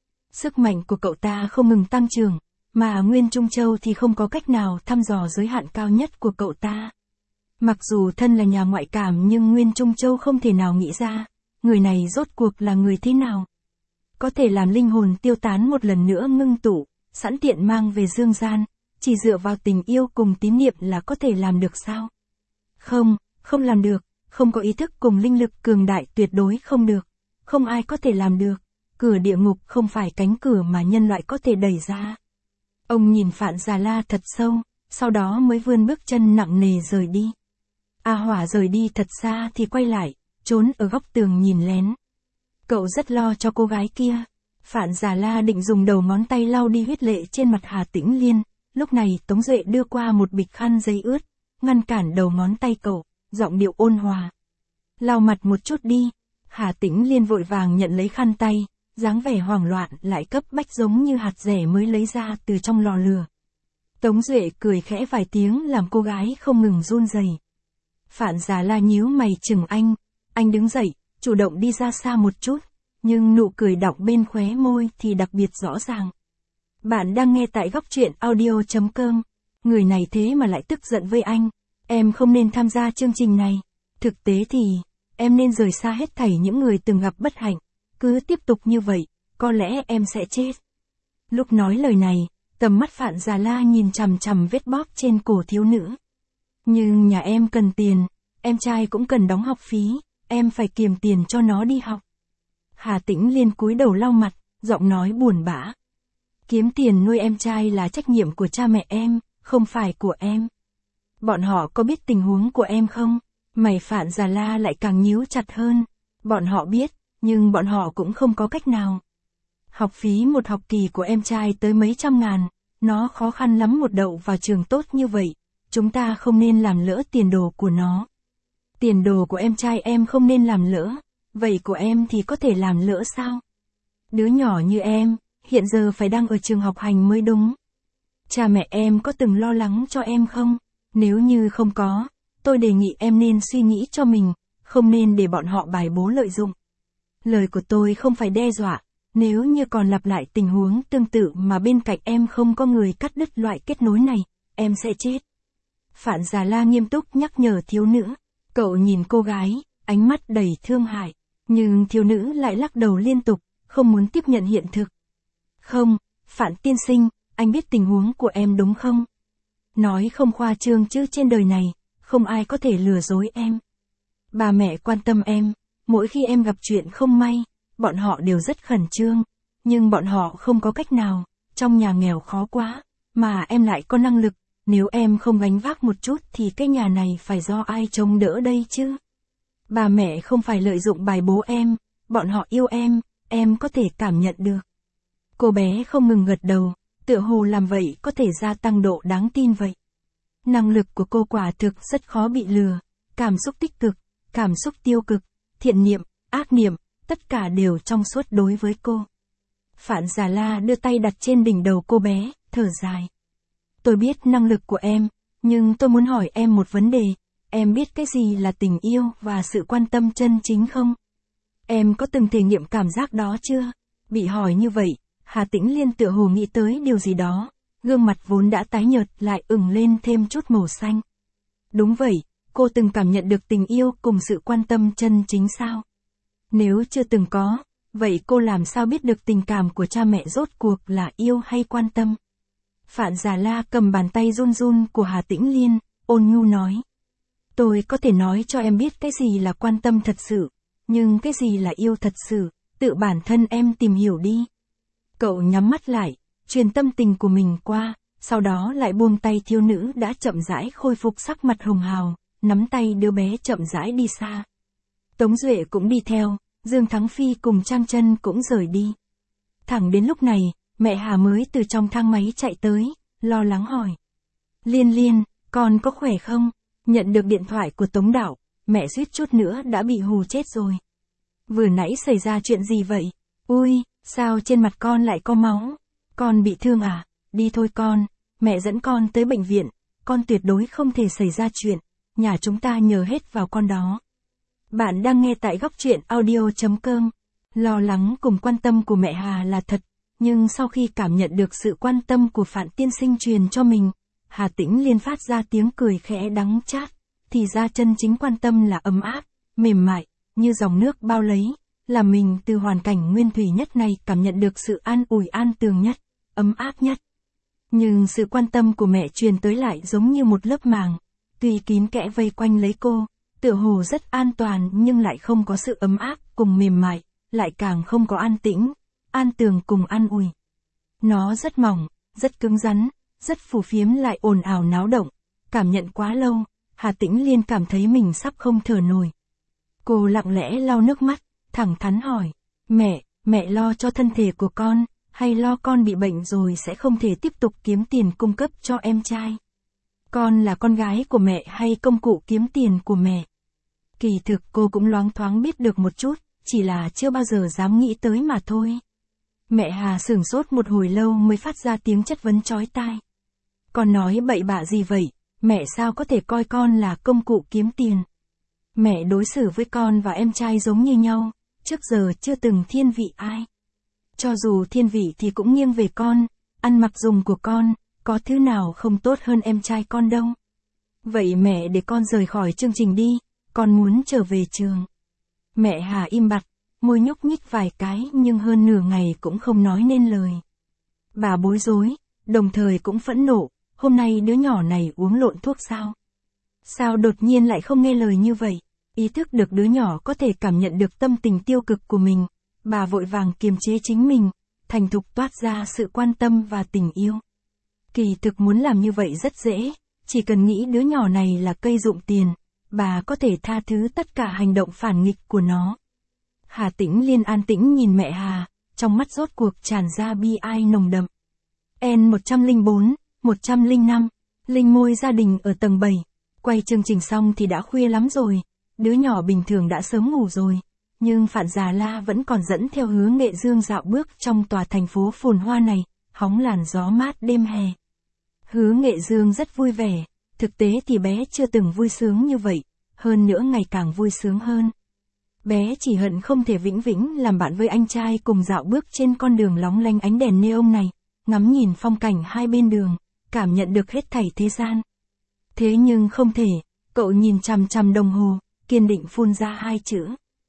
Sức mạnh của cậu ta không ngừng tăng trưởng, mà Nguyên Trung Châu thì không có cách nào thăm dò giới hạn cao nhất của cậu ta. Mặc dù thân là nhà ngoại cảm nhưng Nguyên Trung Châu không thể nào nghĩ ra, người này rốt cuộc là người thế nào. Có thể làm linh hồn tiêu tán một lần nữa ngưng tụ, sẵn tiện mang về dương gian, chỉ dựa vào tình yêu cùng tín niệm là có thể làm được sao? Không, không làm được, không có ý thức cùng linh lực cường đại tuyệt đối không được, không ai có thể làm được, cửa địa ngục không phải cánh cửa mà nhân loại có thể đẩy ra. Ông nhìn Phạn Già La thật sâu, sau đó mới vươn bước chân nặng nề rời đi. A Hỏa rời đi thật xa thì quay lại, trốn ở góc tường nhìn lén. Cậu rất lo cho cô gái kia. Phạn Già La định dùng đầu ngón tay lau đi huyết lệ trên mặt Hà Tĩnh Liên, lúc này Tống Duệ đưa qua một bịch khăn giấy ướt, ngăn cản đầu ngón tay cậu, giọng điệu ôn hòa. Lau mặt một chút đi. Hà Tĩnh Liên vội vàng nhận lấy khăn tay, dáng vẻ hoảng loạn lại cấp bách giống như hạt dẻ mới lấy ra từ trong lò lửa. Tống Duệ cười khẽ vài tiếng làm cô gái không ngừng run rẩy. Phạn Già La nhíu mày chừng anh, anh đứng dậy, chủ động đi ra xa một chút, nhưng nụ cười đọng bên khóe môi thì đặc biệt rõ ràng. Bạn đang nghe tại góc truyện audio chấm com, người này thế mà lại tức giận với anh, em không nên tham gia chương trình này, thực tế thì, em nên rời xa hết thảy những người từng gặp bất hạnh, cứ tiếp tục như vậy, có lẽ em sẽ chết. Lúc nói lời này, tầm mắt Phạn Già La nhìn chằm chằm vết bóp trên cổ thiếu nữ. Nhưng nhà em cần tiền, em trai cũng cần đóng học phí, em phải kiềm tiền cho nó đi học. Hà Tĩnh Liên cúi đầu lau mặt, giọng nói buồn bã. Kiếm tiền nuôi em trai là trách nhiệm của cha mẹ em, không phải của em. Bọn họ có biết tình huống của em không? Mày Phạn Già La lại càng nhíu chặt hơn. Bọn họ biết, nhưng bọn họ cũng không có cách nào. Học phí một học kỳ của em trai tới mấy trăm ngàn, nó khó khăn lắm một đậu vào trường tốt như vậy, chúng ta không nên làm lỡ tiền đồ của nó. Tiền đồ của em trai em không nên làm lỡ, vậy của em thì có thể làm lỡ sao? Đứa nhỏ như em, hiện giờ phải đang ở trường học hành mới đúng. Cha mẹ em có từng lo lắng cho em không? Nếu như không có, tôi đề nghị em nên suy nghĩ cho mình, không nên để bọn họ bài bố lợi dụng. Lời của tôi không phải đe dọa, nếu như còn lặp lại tình huống tương tự mà bên cạnh em không có người cắt đứt loại kết nối này, em sẽ chết. Phạn Già La nghiêm túc nhắc nhở thiếu nữ. Cậu nhìn cô gái, ánh mắt đầy thương hại, nhưng thiếu nữ lại lắc đầu liên tục, không muốn tiếp nhận hiện thực. Không, Phạn tiên sinh, anh biết tình huống của em đúng không? Nói không khoa trương chứ trên đời này, không ai có thể lừa dối em. Bà mẹ quan tâm em, mỗi khi em gặp chuyện không may, bọn họ đều rất khẩn trương, nhưng bọn họ không có cách nào, trong nhà nghèo khó quá, mà em lại có năng lực, nếu em không gánh vác một chút thì cái nhà này phải do ai trông đỡ đây chứ? Bà mẹ không phải lợi dụng bài bố em, bọn họ yêu em, em có thể cảm nhận được. Cô bé không ngừng gật đầu, tựa hồ làm vậy có thể gia tăng độ đáng tin vậy. Năng lực của cô quả thực rất khó bị lừa, cảm xúc tích cực, cảm xúc tiêu cực, thiện niệm, ác niệm, tất cả đều trong suốt đối với cô. Phạn Già La đưa tay đặt trên đỉnh đầu cô bé, thở dài. Tôi biết năng lực của em, nhưng tôi muốn hỏi em một vấn đề, em biết cái gì là tình yêu và sự quan tâm chân chính không? Em có từng thể nghiệm cảm giác đó chưa? Bị hỏi như vậy, Hà Tĩnh Liên tựa hồ nghĩ tới điều gì đó, gương mặt vốn đã tái nhợt lại ửng lên thêm chút màu xanh. Đúng vậy, cô từng cảm nhận được tình yêu cùng sự quan tâm chân chính sao? Nếu chưa từng có, vậy cô làm sao biết được tình cảm của cha mẹ rốt cuộc là yêu hay quan tâm? Phạn Già La cầm bàn tay run run của Hà Tĩnh Liên, ôn nhu nói. Tôi có thể nói cho em biết cái gì là quan tâm thật sự, nhưng cái gì là yêu thật sự, tự bản thân em tìm hiểu đi. Cậu nhắm mắt lại, truyền tâm tình của mình qua, sau đó lại buông tay thiếu nữ đã chậm rãi khôi phục sắc mặt hồng hào, nắm tay đứa bé chậm rãi đi xa. Tống Duệ cũng đi theo, Dương Thắng Phi cùng Trang Chân cũng rời đi. Thẳng đến lúc này, mẹ Hà mới từ trong thang máy chạy tới, lo lắng hỏi. Liên Liên, con có khỏe không? Nhận được điện thoại của Tống Đạo, mẹ suýt chút nữa đã bị hù chết rồi. Vừa nãy xảy ra chuyện gì vậy? Ui, sao trên mặt con lại có máu? Con bị thương à? Đi thôi con, mẹ dẫn con tới bệnh viện, con tuyệt đối không thể xảy ra chuyện, nhà chúng ta nhờ hết vào con đó. Bạn đang nghe tại góc truyện audio chấm com. Lo lắng cùng quan tâm của mẹ Hà là thật, nhưng sau khi cảm nhận được sự quan tâm của Phạn tiên sinh truyền cho mình, Hà Tĩnh Liên phát ra tiếng cười khẽ đắng chát, thì ra chân chính quan tâm là ấm áp, mềm mại, như dòng nước bao lấy, làm mình từ hoàn cảnh nguyên thủy nhất này cảm nhận được sự an ủi an tường nhất, ấm áp nhất. Nhưng sự quan tâm của mẹ truyền tới lại giống như một lớp màng, tuy kín kẽ vây quanh lấy cô, tựa hồ rất an toàn nhưng lại không có sự ấm áp cùng mềm mại, lại càng không có an tĩnh, an tường cùng an ủi. Nó rất mỏng, rất cứng rắn, rất phù phiếm lại ồn ào náo động, cảm nhận quá lâu, Hà Tĩnh Liên cảm thấy mình sắp không thở nổi. Cô lặng lẽ lau nước mắt, thẳng thắn hỏi, mẹ, mẹ lo cho thân thể của con, hay lo con bị bệnh rồi sẽ không thể tiếp tục kiếm tiền cung cấp cho em trai? Con là con gái của mẹ hay công cụ kiếm tiền của mẹ? Kỳ thực cô cũng loáng thoáng biết được một chút, chỉ là chưa bao giờ dám nghĩ tới mà thôi. Mẹ Hà sửng sốt một hồi lâu mới phát ra tiếng chất vấn chói tai. Con nói bậy bạ gì vậy, mẹ sao có thể coi con là công cụ kiếm tiền? Mẹ đối xử với con và em trai giống như nhau, trước giờ chưa từng thiên vị ai. Cho dù thiên vị thì cũng nghiêng về con, ăn mặc dùng của con, có thứ nào không tốt hơn em trai con đâu. Vậy mẹ để con rời khỏi chương trình đi, con muốn trở về trường. Mẹ Hà im bặt, môi nhúc nhích vài cái nhưng hơn nửa ngày cũng không nói nên lời. Bà bối rối, đồng thời cũng phẫn nộ, hôm nay đứa nhỏ này uống lộn thuốc sao? Sao đột nhiên lại không nghe lời như vậy? Ý thức được đứa nhỏ có thể cảm nhận được tâm tình tiêu cực của mình, bà vội vàng kiềm chế chính mình, thành thục toát ra sự quan tâm và tình yêu. Kỳ thực muốn làm như vậy rất dễ, chỉ cần nghĩ đứa nhỏ này là cây dụng tiền, bà có thể tha thứ tất cả hành động phản nghịch của nó. Hà Tĩnh Liên an tĩnh nhìn mẹ Hà, trong mắt rốt cuộc tràn ra bi ai nồng đậm. N một không bốn, một không năm, Linh Môi gia đình ở tầng bảy, quay chương trình xong thì đã khuya lắm rồi, đứa nhỏ bình thường đã sớm ngủ rồi, nhưng Phạn Già La vẫn còn dẫn theo Hứa Nghệ Dương dạo bước trong tòa thành phố phồn hoa này, hóng làn gió mát đêm hè. Hứa Nghệ Dương rất vui vẻ, thực tế thì bé chưa từng vui sướng như vậy, hơn nữa ngày càng vui sướng hơn. Bé chỉ hận không thể vĩnh viễn làm bạn với anh trai cùng dạo bước trên con đường lóng lánh ánh đèn neon này, ngắm nhìn phong cảnh hai bên đường, cảm nhận được hết thảy thế gian. Thế nhưng không thể, cậu nhìn chằm chằm đồng hồ, kiên định phun ra hai chữ.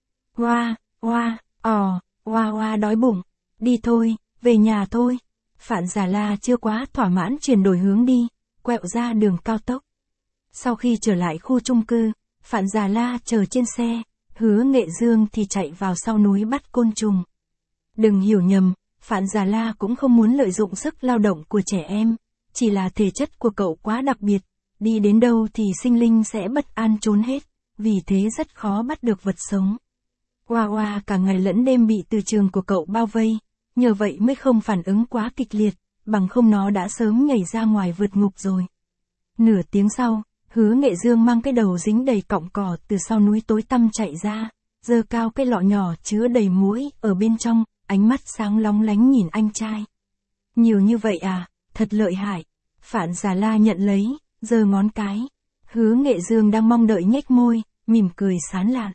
Oa, oa, ò, oa oa đói bụng, đi thôi, về nhà thôi. Phạn Già La chưa quá thỏa mãn chuyển đổi hướng đi, quẹo ra đường cao tốc. Sau khi trở lại khu chung cư, Phạn Già La chờ trên xe, Hứa Nghệ Dương thì chạy vào sau núi bắt côn trùng. Đừng hiểu nhầm, Phạn Già La cũng không muốn lợi dụng sức lao động của trẻ em, chỉ là thể chất của cậu quá đặc biệt, đi đến đâu thì sinh linh sẽ bất an trốn hết, vì thế rất khó bắt được vật sống. Oa oa cả ngày lẫn đêm bị từ trường của cậu bao vây, nhờ vậy mới không phản ứng quá kịch liệt, bằng không nó đã sớm nhảy ra ngoài vượt ngục rồi. Nửa tiếng sau, Hứa Nghệ Dương mang cái đầu dính đầy cọng cỏ từ sau núi tối tăm chạy ra, giơ cao cái lọ nhỏ chứa đầy muỗi ở bên trong, ánh mắt sáng lóng lánh nhìn anh trai. Nhiều như vậy à, thật lợi hại. Phạn Già La nhận lấy, giơ ngón cái. Hứa Nghệ Dương đang mong đợi nhếch môi, mỉm cười sán lạn.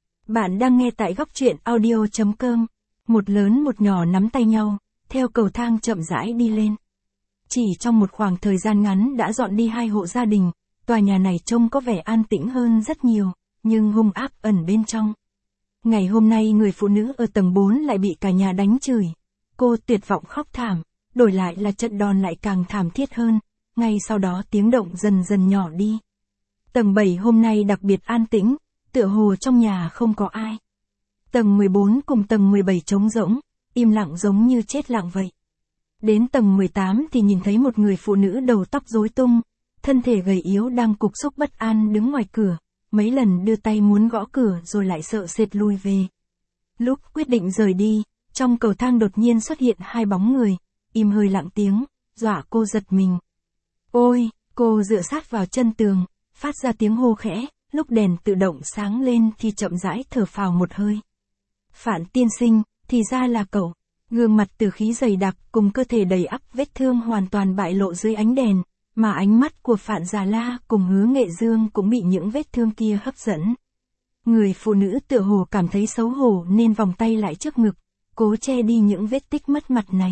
Bạn đang nghe tại góc truyện audio chấm com. Một lớn một nhỏ nắm tay nhau, theo cầu thang chậm rãi đi lên. Chỉ trong một khoảng thời gian ngắn đã dọn đi hai hộ gia đình, tòa nhà này trông có vẻ an tĩnh hơn rất nhiều, nhưng hung ác ẩn bên trong. Ngày hôm nay người phụ nữ ở tầng bốn lại bị cả nhà đánh chửi. Cô tuyệt vọng khóc thảm, đổi lại là trận đòn lại càng thảm thiết hơn, ngay sau đó tiếng động dần dần nhỏ đi. Tầng bảy hôm nay đặc biệt an tĩnh, tựa hồ trong nhà không có ai. Tầng mười bốn cùng tầng mười bảy trống rỗng, im lặng giống như chết lặng vậy. Đến tầng mười tám thì nhìn thấy một người phụ nữ đầu tóc rối tung, thân thể gầy yếu đang cục xúc bất an đứng ngoài cửa, mấy lần đưa tay muốn gõ cửa rồi lại sợ sệt lui về. Lúc quyết định rời đi, trong cầu thang đột nhiên xuất hiện hai bóng người, im hơi lặng tiếng, dọa cô giật mình. Ôi, cô dựa sát vào chân tường, phát ra tiếng hô khẽ, lúc đèn tự động sáng lên thì chậm rãi thở phào một hơi. Phản tiên sinh, thì ra là cậu. Gương mặt từ khí dày đặc cùng cơ thể đầy ắp vết thương hoàn toàn bại lộ dưới ánh đèn, mà ánh mắt của Phạn Già La cùng Hứa Nghệ Dương cũng bị những vết thương kia hấp dẫn. Người phụ nữ tựa hồ cảm thấy xấu hổ nên vòng tay lại trước ngực, cố che đi những vết tích mất mặt này.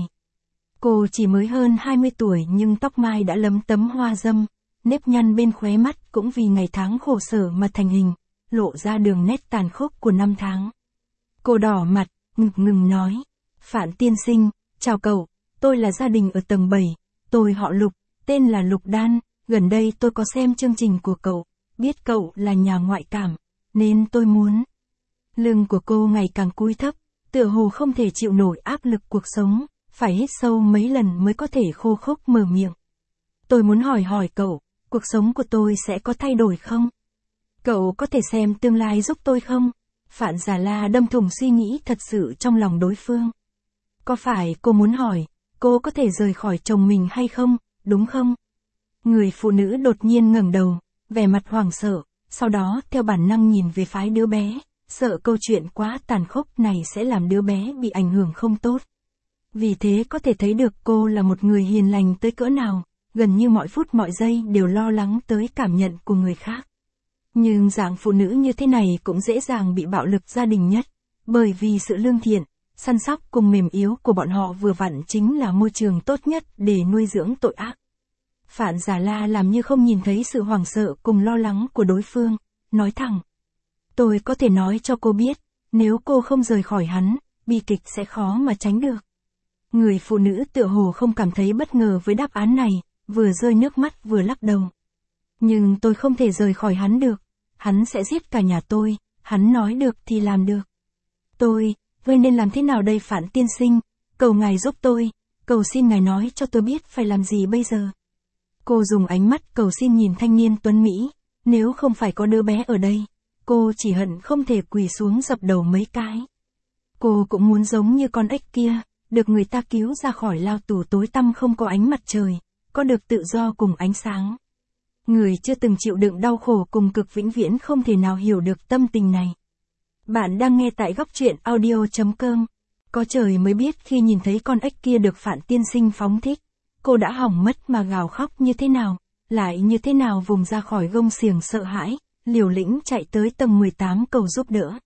Cô chỉ mới hơn hai mươi tuổi nhưng tóc mai đã lấm tấm hoa râm, nếp nhăn bên khóe mắt cũng vì ngày tháng khổ sở mà thành hình, lộ ra đường nét tàn khốc của năm tháng. Cô đỏ mặt, ngực ngừng nói. Phản tiên sinh, chào cậu, tôi là gia đình ở tầng bảy, tôi họ Lục, tên là Lục Đan, gần đây tôi có xem chương trình của cậu, biết cậu là nhà ngoại cảm, nên tôi muốn. Lưng của cô ngày càng cúi thấp, tựa hồ không thể chịu nổi áp lực cuộc sống, phải hít sâu mấy lần mới có thể khô khốc mở miệng. Tôi muốn hỏi hỏi cậu, cuộc sống của tôi sẽ có thay đổi không? Cậu có thể xem tương lai giúp tôi không? Phạn Già La đâm thủng suy nghĩ thật sự trong lòng đối phương. Có phải cô muốn hỏi, cô có thể rời khỏi chồng mình hay không, đúng không? Người phụ nữ đột nhiên ngẩng đầu, vẻ mặt hoảng sợ, sau đó theo bản năng nhìn về phái đứa bé, sợ câu chuyện quá tàn khốc này sẽ làm đứa bé bị ảnh hưởng không tốt. Vì thế có thể thấy được cô là một người hiền lành tới cỡ nào, gần như mọi phút mọi giây đều lo lắng tới cảm nhận của người khác. Nhưng dạng phụ nữ như thế này cũng dễ dàng bị bạo lực gia đình nhất, bởi vì sự lương thiện, săn sóc cùng mềm yếu của bọn họ vừa vặn chính là môi trường tốt nhất để nuôi dưỡng tội ác. Phạn Già La làm như không nhìn thấy sự hoảng sợ cùng lo lắng của đối phương, nói thẳng. Tôi có thể nói cho cô biết, nếu cô không rời khỏi hắn, bi kịch sẽ khó mà tránh được. Người phụ nữ tựa hồ không cảm thấy bất ngờ với đáp án này, vừa rơi nước mắt vừa lắc đầu. Nhưng tôi không thể rời khỏi hắn được, hắn sẽ giết cả nhà tôi, hắn nói được thì làm được. Tôi, vậy nên làm thế nào đây Phản tiên sinh, cầu ngài giúp tôi, cầu xin ngài nói cho tôi biết phải làm gì bây giờ. Cô dùng ánh mắt cầu xin nhìn thanh niên tuấn Mỹ, nếu không phải có đứa bé ở đây, cô chỉ hận không thể quỳ xuống dập đầu mấy cái. Cô cũng muốn giống như con ếch kia, được người ta cứu ra khỏi lao tù tối tăm không có ánh mặt trời, có được tự do cùng ánh sáng. Người chưa từng chịu đựng đau khổ cùng cực vĩnh viễn không thể nào hiểu được tâm tình này. Bạn đang nghe tại góc truyện audio chấm com. Có trời mới biết khi nhìn thấy con ếch kia được Phản tiên sinh phóng thích, cô đã hỏng mất mà gào khóc như thế nào, lại như thế nào vùng ra khỏi gông xiềng sợ hãi, liều lĩnh chạy tới tầng mười tám cầu giúp đỡ.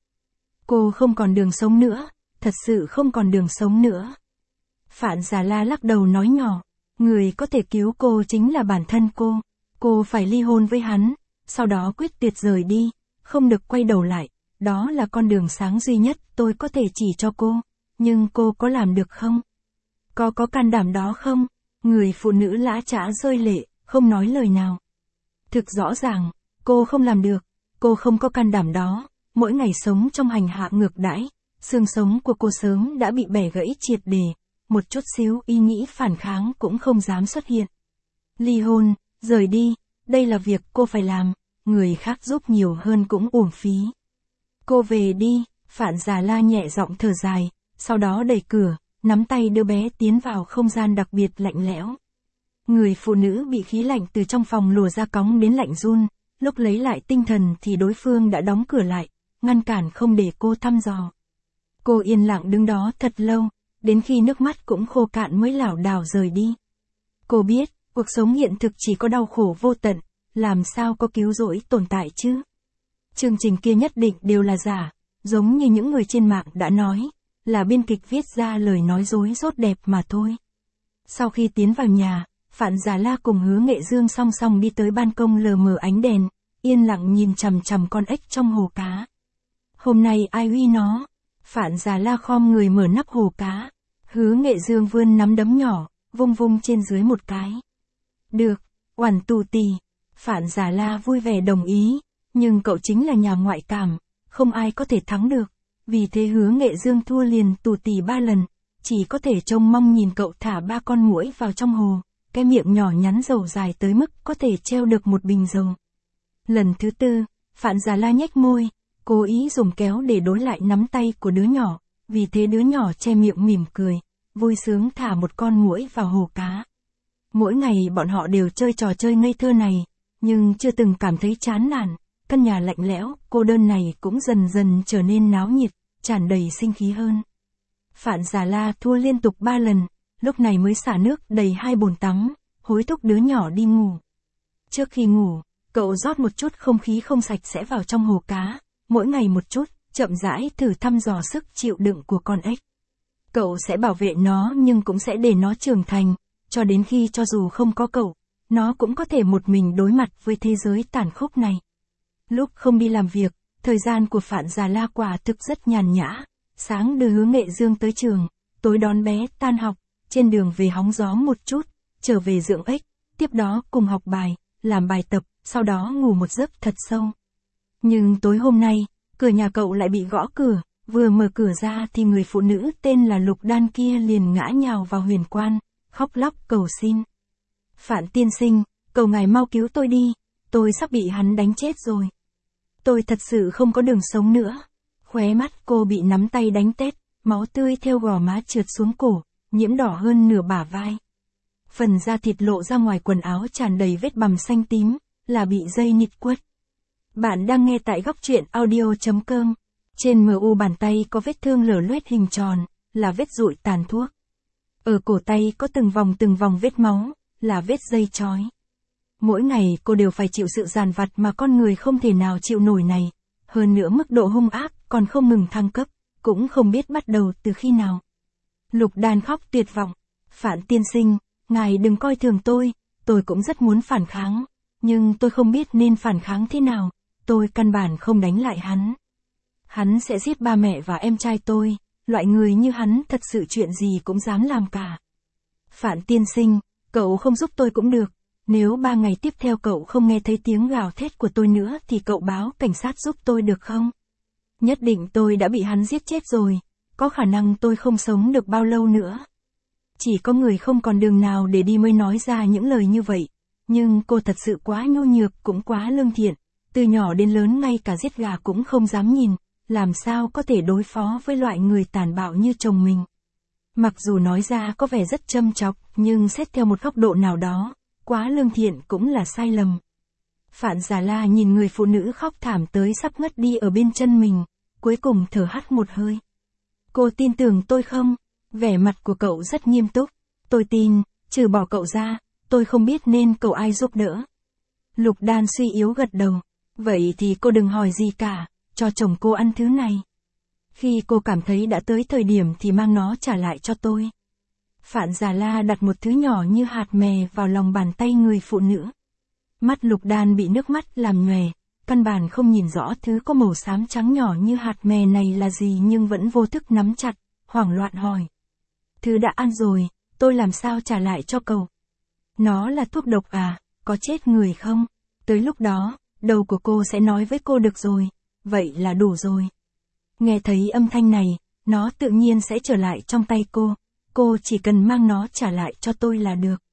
Cô không còn đường sống nữa, thật sự không còn đường sống nữa. Phạn Già La lắc đầu nói nhỏ, người có thể cứu cô chính là bản thân cô. Cô phải ly hôn với hắn, sau đó quyết tuyệt rời đi, không được quay đầu lại, đó là con đường sáng duy nhất tôi có thể chỉ cho cô, nhưng cô có làm được không? Có có can đảm đó không? Người phụ nữ lã chã rơi lệ, không nói lời nào. Thực rõ ràng, cô không làm được, cô không có can đảm đó, mỗi ngày sống trong hành hạ ngược đãi, xương sống của cô sớm đã bị bẻ gãy triệt để, một chút xíu ý nghĩ phản kháng cũng không dám xuất hiện. Ly hôn, rời đi, đây là việc cô phải làm, người khác giúp nhiều hơn cũng uổng phí. Cô về đi, Phạn Già La nhẹ giọng thở dài, sau đó đẩy cửa, nắm tay đứa bé tiến vào không gian đặc biệt lạnh lẽo. Người phụ nữ bị khí lạnh từ trong phòng lùa ra cóng đến lạnh run, lúc lấy lại tinh thần thì đối phương đã đóng cửa lại, ngăn cản không để cô thăm dò. Cô yên lặng đứng đó thật lâu, đến khi nước mắt cũng khô cạn mới lảo đảo rời đi. Cô biết, cuộc sống hiện thực chỉ có đau khổ vô tận, làm sao có cứu rỗi tồn tại chứ? Chương trình kia nhất định đều là giả, giống như những người trên mạng đã nói, là biên kịch viết ra lời nói dối rốt đẹp mà thôi. Sau khi tiến vào nhà, Phạn Già La cùng Hứa Nghệ Dương song song đi tới ban công lờ mờ ánh đèn, yên lặng nhìn chằm chằm con ếch trong hồ cá. Hôm nay ai uy nó? Phạn Già La khom người mở nắp hồ cá. Hứa Nghệ Dương vươn nắm đấm nhỏ, vung vung trên dưới một cái. Được, oản tù tì. Phạn Già La vui vẻ đồng ý, nhưng cậu chính là nhà ngoại cảm, không ai có thể thắng được. Vì thế Hứa Nghệ Dương thua liền tù tì ba lần, chỉ có thể trông mong nhìn cậu thả ba con muỗi vào trong hồ, cái miệng nhỏ nhắn dầu dài tới mức có thể treo được một bình dầu. Lần thứ tư, Phạn Già La nhếch môi, cố ý dùng kéo để đối lại nắm tay của đứa nhỏ, vì thế đứa nhỏ che miệng mỉm cười, vui sướng thả một con muỗi vào hồ cá. Mỗi ngày bọn họ đều chơi trò chơi ngây thơ này, nhưng chưa từng cảm thấy chán nản, căn nhà lạnh lẽo, cô đơn này cũng dần dần trở nên náo nhiệt, tràn đầy sinh khí hơn. Phạn Già La thua liên tục ba lần, lúc này mới xả nước đầy hai bồn tắm, hối thúc đứa nhỏ đi ngủ. Trước khi ngủ, cậu rót một chút không khí không sạch sẽ vào trong hồ cá, mỗi ngày một chút, chậm rãi thử thăm dò sức chịu đựng của con ếch. Cậu sẽ bảo vệ nó nhưng cũng sẽ để nó trưởng thành, cho đến khi cho dù không có cậu, nó cũng có thể một mình đối mặt với thế giới tàn khốc này. Lúc không đi làm việc, thời gian của Phạn Già La quả thực rất nhàn nhã, sáng đưa Hứa Nghệ Dương tới trường, tối đón bé tan học, trên đường về hóng gió một chút, trở về dưỡng ếch, tiếp đó cùng học bài, làm bài tập, sau đó ngủ một giấc thật sâu. Nhưng tối hôm nay, cửa nhà cậu lại bị gõ cửa, vừa mở cửa ra thì người phụ nữ tên là Lục Đan kia liền ngã nhào vào huyền quan, khóc lóc cầu xin. Phạn tiên sinh, cầu ngài mau cứu tôi đi, tôi sắp bị hắn đánh chết rồi. Tôi thật sự không có đường sống nữa. Khóe mắt cô bị nắm tay đánh tét, máu tươi theo gò má trượt xuống cổ, nhiễm đỏ hơn nửa bả vai. Phần da thịt lộ ra ngoài quần áo tràn đầy vết bầm xanh tím, là bị dây nịt quất. Bạn đang nghe tại góc truyện audio chấm com. Trên mờ u bàn tay có vết thương lở loét hình tròn, là vết dụi tàn thuốc. Ở cổ tay có từng vòng từng vòng vết máu, là vết dây trói. Mỗi ngày cô đều phải chịu sự dằn vặt mà con người không thể nào chịu nổi này. Hơn nữa mức độ hung ác còn không ngừng thăng cấp, cũng không biết bắt đầu từ khi nào. Lục Đan khóc tuyệt vọng. Phạn tiên sinh, ngài đừng coi thường tôi, tôi cũng rất muốn phản kháng. Nhưng tôi không biết nên phản kháng thế nào, tôi căn bản không đánh lại hắn. Hắn sẽ giết ba mẹ và em trai tôi, loại người như hắn thật sự chuyện gì cũng dám làm cả. Phạn tiên sinh, cậu không giúp tôi cũng được, nếu ba ngày tiếp theo cậu không nghe thấy tiếng gào thét của tôi nữa thì cậu báo cảnh sát giúp tôi được không? Nhất định tôi đã bị hắn giết chết rồi, có khả năng tôi không sống được bao lâu nữa. Chỉ có người không còn đường nào để đi mới nói ra những lời như vậy, nhưng cô thật sự quá nhu nhược cũng quá lương thiện, từ nhỏ đến lớn ngay cả giết gà cũng không dám nhìn, làm sao có thể đối phó với loại người tàn bạo như chồng mình. Mặc dù nói ra có vẻ rất châm chọc, nhưng xét theo một góc độ nào đó, quá lương thiện cũng là sai lầm. Phạn Già La nhìn người phụ nữ khóc thảm tới sắp ngất đi ở bên chân mình, cuối cùng thở hắt một hơi. Cô tin tưởng tôi không? Vẻ mặt của cậu rất nghiêm túc. Tôi tin, trừ bỏ cậu ra, tôi không biết nên cầu ai giúp đỡ. Lục Đan suy yếu gật đầu. Vậy thì cô đừng hỏi gì cả, cho chồng cô ăn thứ này. Khi cô cảm thấy đã tới thời điểm thì mang nó trả lại cho tôi. Phạn Già La đặt một thứ nhỏ như hạt mè vào lòng bàn tay người phụ nữ. Mắt Lục Đan bị nước mắt làm nhòe, căn bản không nhìn rõ thứ có màu xám trắng nhỏ như hạt mè này là gì nhưng vẫn vô thức nắm chặt, hoảng loạn hỏi. Thứ đã ăn rồi, tôi làm sao trả lại cho cậu? Nó là thuốc độc à, có chết người không? Tới lúc đó, đầu của cô sẽ nói với cô được rồi, vậy là đủ rồi. Nghe thấy âm thanh này, nó tự nhiên sẽ trở lại trong tay cô, cô chỉ cần mang nó trả lại cho tôi là được.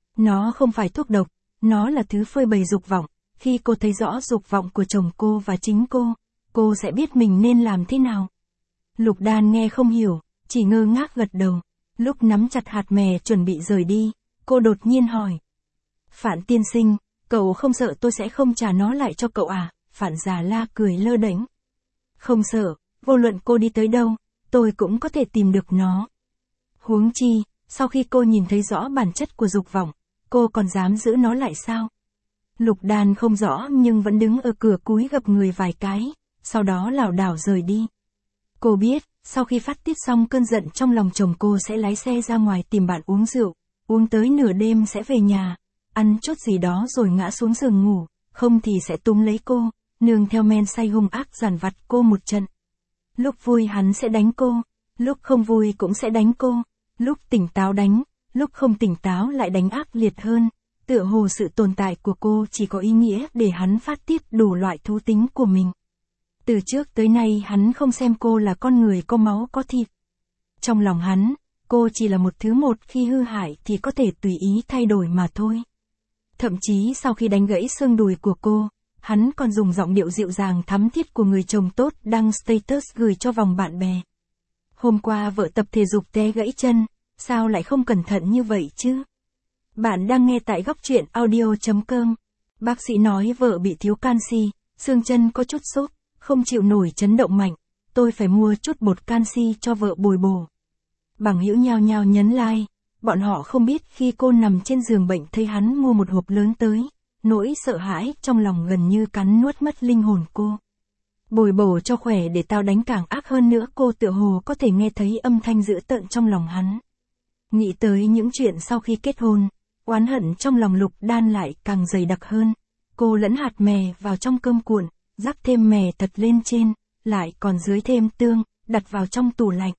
Nó không phải thuốc độc, nó là thứ phơi bày dục vọng, khi cô thấy rõ dục vọng của chồng cô và chính cô, cô sẽ biết mình nên làm thế nào. Lục Đan nghe không hiểu, chỉ ngơ ngác gật đầu, lúc nắm chặt hạt mè chuẩn bị rời đi, cô đột nhiên hỏi. Phạn tiên sinh, cậu không sợ tôi sẽ không trả nó lại cho cậu à? Phạn Già La cười lơ đễnh. Không sợ, vô luận cô đi tới đâu, tôi cũng có thể tìm được nó. Huống chi, sau khi cô nhìn thấy rõ bản chất của dục vọng, cô còn dám giữ nó lại sao? Lục Đan không rõ nhưng vẫn đứng ở cửa cúi gập người vài cái, sau đó lảo đảo rời đi. Cô biết, sau khi phát tiết xong cơn giận trong lòng chồng cô sẽ lái xe ra ngoài tìm bạn uống rượu, uống tới nửa đêm sẽ về nhà, ăn chút gì đó rồi ngã xuống giường ngủ, không thì sẽ túm lấy cô, nương theo men say hung ác giàn vặt cô một trận. Lúc vui hắn sẽ đánh cô, lúc không vui cũng sẽ đánh cô, lúc tỉnh táo đánh, lúc không tỉnh táo lại đánh ác liệt hơn, tựa hồ sự tồn tại của cô chỉ có ý nghĩa để hắn phát tiết đủ loại thú tính của mình. Từ trước tới nay hắn không xem cô là con người có máu có thịt. Trong lòng hắn, cô chỉ là một thứ một khi hư hại thì có thể tùy ý thay đổi mà thôi. Thậm chí sau khi đánh gãy xương đùi của cô, Hắn còn dùng giọng điệu dịu dàng thắm thiết của người chồng tốt đăng status gửi cho vòng bạn bè. Hôm qua vợ tập thể dục té gãy chân, sao lại không cẩn thận như vậy chứ? Bạn đang nghe tại góc truyện audio chấm com. Bác sĩ nói vợ bị thiếu canxi, xương chân có chút sốt, không chịu nổi chấn động mạnh. Tôi phải mua chút bột canxi cho vợ bồi bổ. Bằng hữu nhao nhao nhấn like, bọn họ không biết khi cô nằm trên giường bệnh thấy hắn mua một hộp lớn tới, nỗi sợ hãi trong lòng gần như cắn nuốt mất linh hồn cô. Bồi bổ cho khỏe để tao đánh càng ác hơn nữa, cô tựa hồ có thể nghe thấy âm thanh dữ tợn trong lòng hắn. Nghĩ tới những chuyện sau khi kết hôn, oán hận trong lòng Lục Đan lại càng dày đặc hơn. Cô lẫn hạt mè vào trong cơm cuộn, rắc thêm mè thật lên trên, lại còn dưới thêm tương, đặt vào trong tủ lạnh.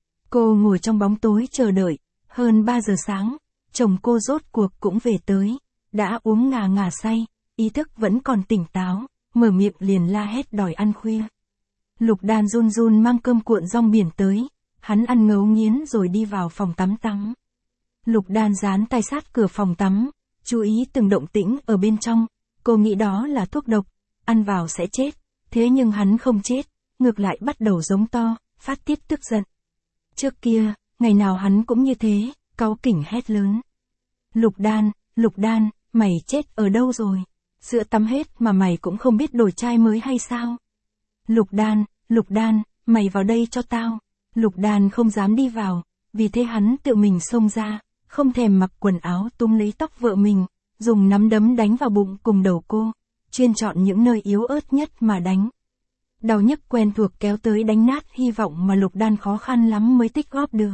Cô ngồi trong bóng tối chờ đợi, hơn ba giờ sáng, chồng cô rốt cuộc cũng về tới, đã uống ngà ngà say, ý thức vẫn còn tỉnh táo, mở miệng liền la hét đòi ăn khuya. Lục Đan run run mang cơm cuộn rong biển tới, hắn ăn ngấu nghiến rồi đi vào phòng tắm tắm. Lục Đan dán tay sát cửa phòng tắm, chú ý từng động tĩnh ở bên trong, cô nghĩ đó là thuốc độc, ăn vào sẽ chết, thế nhưng hắn không chết, ngược lại bắt đầu giống to, phát tiết tức giận. Trước kia, ngày nào hắn cũng như thế, cáu kỉnh hét lớn. Lục Đan, Lục Đan, mày chết ở đâu rồi? Sữa tắm hết mà mày cũng không biết đổi chai mới hay sao? Lục Đan, Lục Đan, mày vào đây cho tao. Lục Đan không dám đi vào, vì thế hắn tự mình xông ra, không thèm mặc quần áo túm lấy tóc vợ mình, dùng nắm đấm đánh vào bụng cùng đầu cô, chuyên chọn những nơi yếu ớt nhất mà đánh. Đau nhức quen thuộc kéo tới đánh nát hy vọng mà Lục Đan khó khăn lắm mới tích góp được.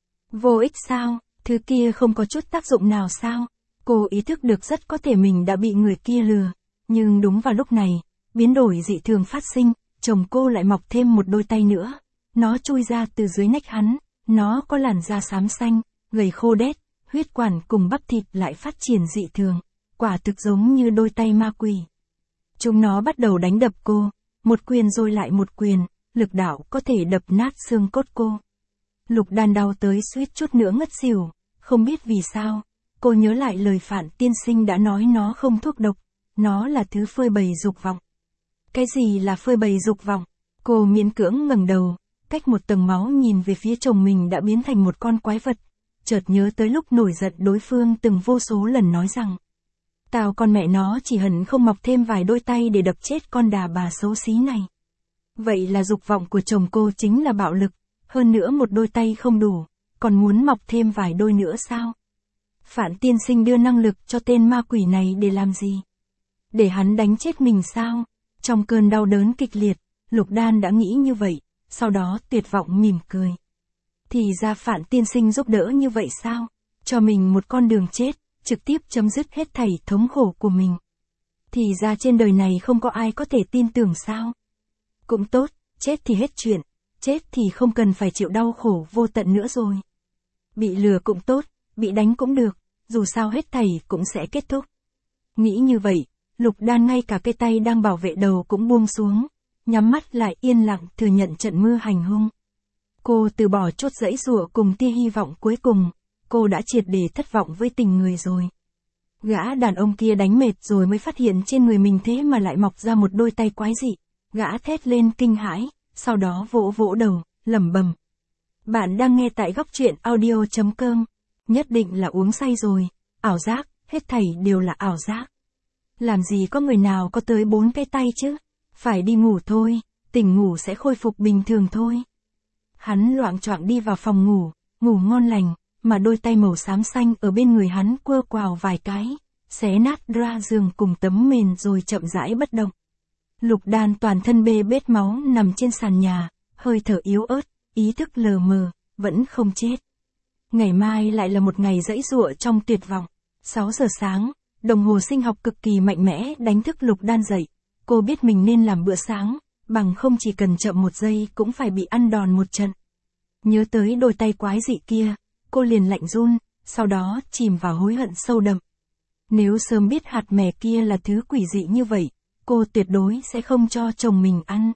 Vô ích sao, thứ kia không có chút tác dụng nào sao? Cô ý thức được rất có thể mình đã bị người kia lừa, nhưng đúng vào lúc này, biến đổi dị thường phát sinh, chồng cô lại mọc thêm một đôi tay nữa. Nó chui ra từ dưới nách hắn, nó có làn da xám xanh, gầy khô đét, huyết quản cùng bắp thịt lại phát triển dị thường, quả thực giống như đôi tay ma quỷ. Chúng nó bắt đầu đánh đập cô, một quyền rồi lại một quyền, lực đạo có thể đập nát xương cốt cô. Lục Đan đau tới suýt chút nữa ngất xỉu, không biết vì sao, cô nhớ lại lời Phạn tiên sinh đã nói nó không thuốc độc, nó là thứ phơi bày dục vọng. Cái gì là phơi bày dục vọng? Cô miễn cưỡng ngẩng đầu, cách một tầng máu nhìn về phía chồng mình đã biến thành một con quái vật, chợt nhớ tới lúc nổi giận đối phương từng vô số lần nói rằng, tao con mẹ nó chỉ hận không mọc thêm vài đôi tay để đập chết con đà bà xấu xí này. Vậy là dục vọng của chồng cô chính là bạo lực, hơn nữa một đôi tay không đủ, còn muốn mọc thêm vài đôi nữa sao? Phạn tiên sinh đưa năng lực cho tên ma quỷ này để làm gì? Để hắn đánh chết mình sao? Trong cơn đau đớn kịch liệt, Lục Đan đã nghĩ như vậy, sau đó tuyệt vọng mỉm cười. Thì ra Phạn tiên sinh giúp đỡ như vậy sao? Cho mình một con đường chết, trực tiếp chấm dứt hết thảy thống khổ của mình. Thì ra trên đời này không có ai có thể tin tưởng sao? Cũng tốt, chết thì hết chuyện, chết thì không cần phải chịu đau khổ vô tận nữa rồi. Bị lừa cũng tốt, bị đánh cũng được, dù sao hết thảy cũng sẽ kết thúc. Nghĩ như vậy, Lục Đan ngay cả cây tay đang bảo vệ đầu cũng buông xuống, nhắm mắt lại yên lặng thừa nhận trận mưa hành hung. Cô từ bỏ chốt dãy giụa cùng tia hy vọng cuối cùng, cô đã triệt để thất vọng với tình người rồi. Gã đàn ông kia đánh mệt rồi mới phát hiện trên người mình thế mà lại mọc ra một đôi tay quái dị. Gã thét lên kinh hãi, sau đó vỗ vỗ đầu, lẩm bẩm. Bạn đang nghe tại góc truyện audio chấm com. Nhất định là uống say rồi, ảo giác, hết thảy đều là ảo giác. Làm gì có người nào có tới bốn cái tay chứ? Phải đi ngủ thôi, tỉnh ngủ sẽ khôi phục bình thường thôi. Hắn loạng choạng đi vào phòng ngủ, ngủ ngon lành, mà đôi tay màu xám xanh ở bên người hắn quơ quào vài cái, xé nát ra giường cùng tấm mền rồi chậm rãi bất động. Lục Đan toàn thân bê bết máu nằm trên sàn nhà, hơi thở yếu ớt, ý thức lờ mờ, vẫn không chết. Ngày mai lại là một ngày dãy giụa trong tuyệt vọng. sáu giờ sáng, đồng hồ sinh học cực kỳ mạnh mẽ đánh thức Lục Đan dậy. Cô biết mình nên làm bữa sáng, bằng không chỉ cần chậm một giây cũng phải bị ăn đòn một trận. Nhớ tới đôi tay quái dị kia, cô liền lạnh run, sau đó chìm vào hối hận sâu đậm. Nếu sớm biết hạt mè kia là thứ quỷ dị như vậy, cô tuyệt đối sẽ không cho chồng mình ăn.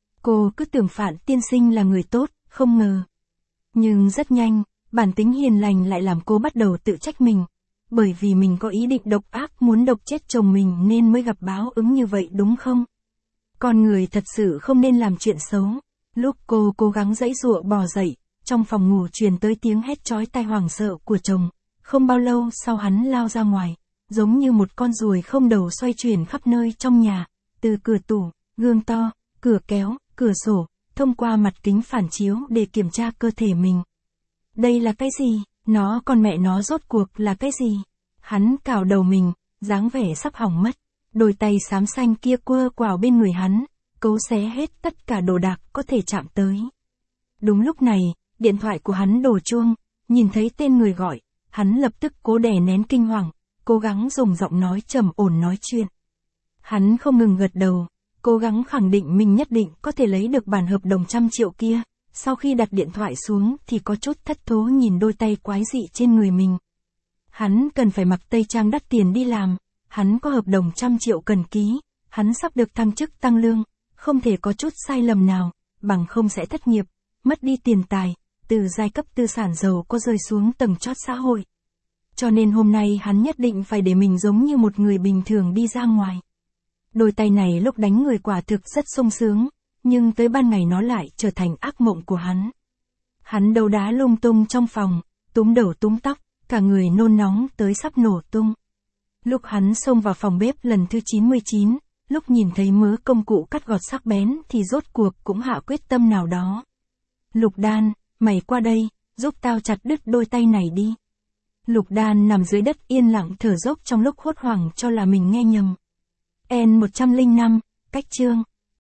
Cô cứ tưởng Phạn tiên sinh là người tốt, không ngờ. Nhưng rất nhanh, bản tính hiền lành lại làm cô bắt đầu tự trách mình. bởi vì mình có ý định độc ác muốn độc chết chồng mình nên mới gặp báo ứng như vậy đúng không? Con người thật sự không nên làm chuyện xấu. Lúc cô cố gắng giãy giụa bò dậy, trong phòng ngủ truyền tới tiếng hét chói tai hoảng sợ của chồng. Không bao lâu sau hắn lao ra ngoài, giống như một con ruồi không đầu xoay chuyển khắp nơi trong nhà, từ cửa tủ, gương to, cửa kéo, cửa sổ, thông qua mặt kính phản chiếu để kiểm tra cơ thể mình. Đây là cái gì? Nó còn mẹ nó rốt cuộc là cái gì? Hắn cào đầu mình, dáng vẻ sắp hỏng mất. Đôi tay xám xanh kia quơ quào bên người hắn, cấu xé hết tất cả đồ đạc có thể chạm tới. Đúng lúc này, điện thoại của hắn đổ chuông, nhìn thấy tên người gọi, hắn lập tức cố đè nén kinh hoàng, cố gắng dùng giọng nói trầm ổn nói chuyện. Hắn không ngừng gật đầu, cố gắng khẳng định mình nhất định có thể lấy được bản hợp đồng trăm triệu kia. Sau khi đặt điện thoại xuống thì có chút thất thố nhìn đôi tay quái dị trên người mình. Hắn cần phải mặc tây trang đắt tiền đi làm, hắn có hợp đồng trăm triệu cần ký, hắn sắp được thăng chức tăng lương, không thể có chút sai lầm nào, bằng không sẽ thất nghiệp, mất đi tiền tài, từ giai cấp tư sản giàu có rơi xuống tầng chót xã hội. Cho nên hôm nay hắn nhất định phải để mình giống như một người bình thường đi ra ngoài. Đôi tay này lúc đánh người quả thực rất sung sướng, nhưng tới ban ngày nó lại trở thành ác mộng của hắn. Hắn đấu đá lung tung trong phòng, túm đầu túm tóc, cả người nôn nóng tới sắp nổ tung. Lúc hắn xông vào phòng bếp lần thứ chín mươi chín, lúc nhìn thấy mớ công cụ cắt gọt sắc bén thì rốt cuộc cũng hạ quyết tâm nào đó. Lục Đan, mày qua đây, giúp tao chặt đứt đôi tay này đi. Lục Đan nằm dưới đất yên lặng thở dốc trong lúc hốt hoảng cho là mình nghe nhầm. En một trăm lẻ năm, cách chương.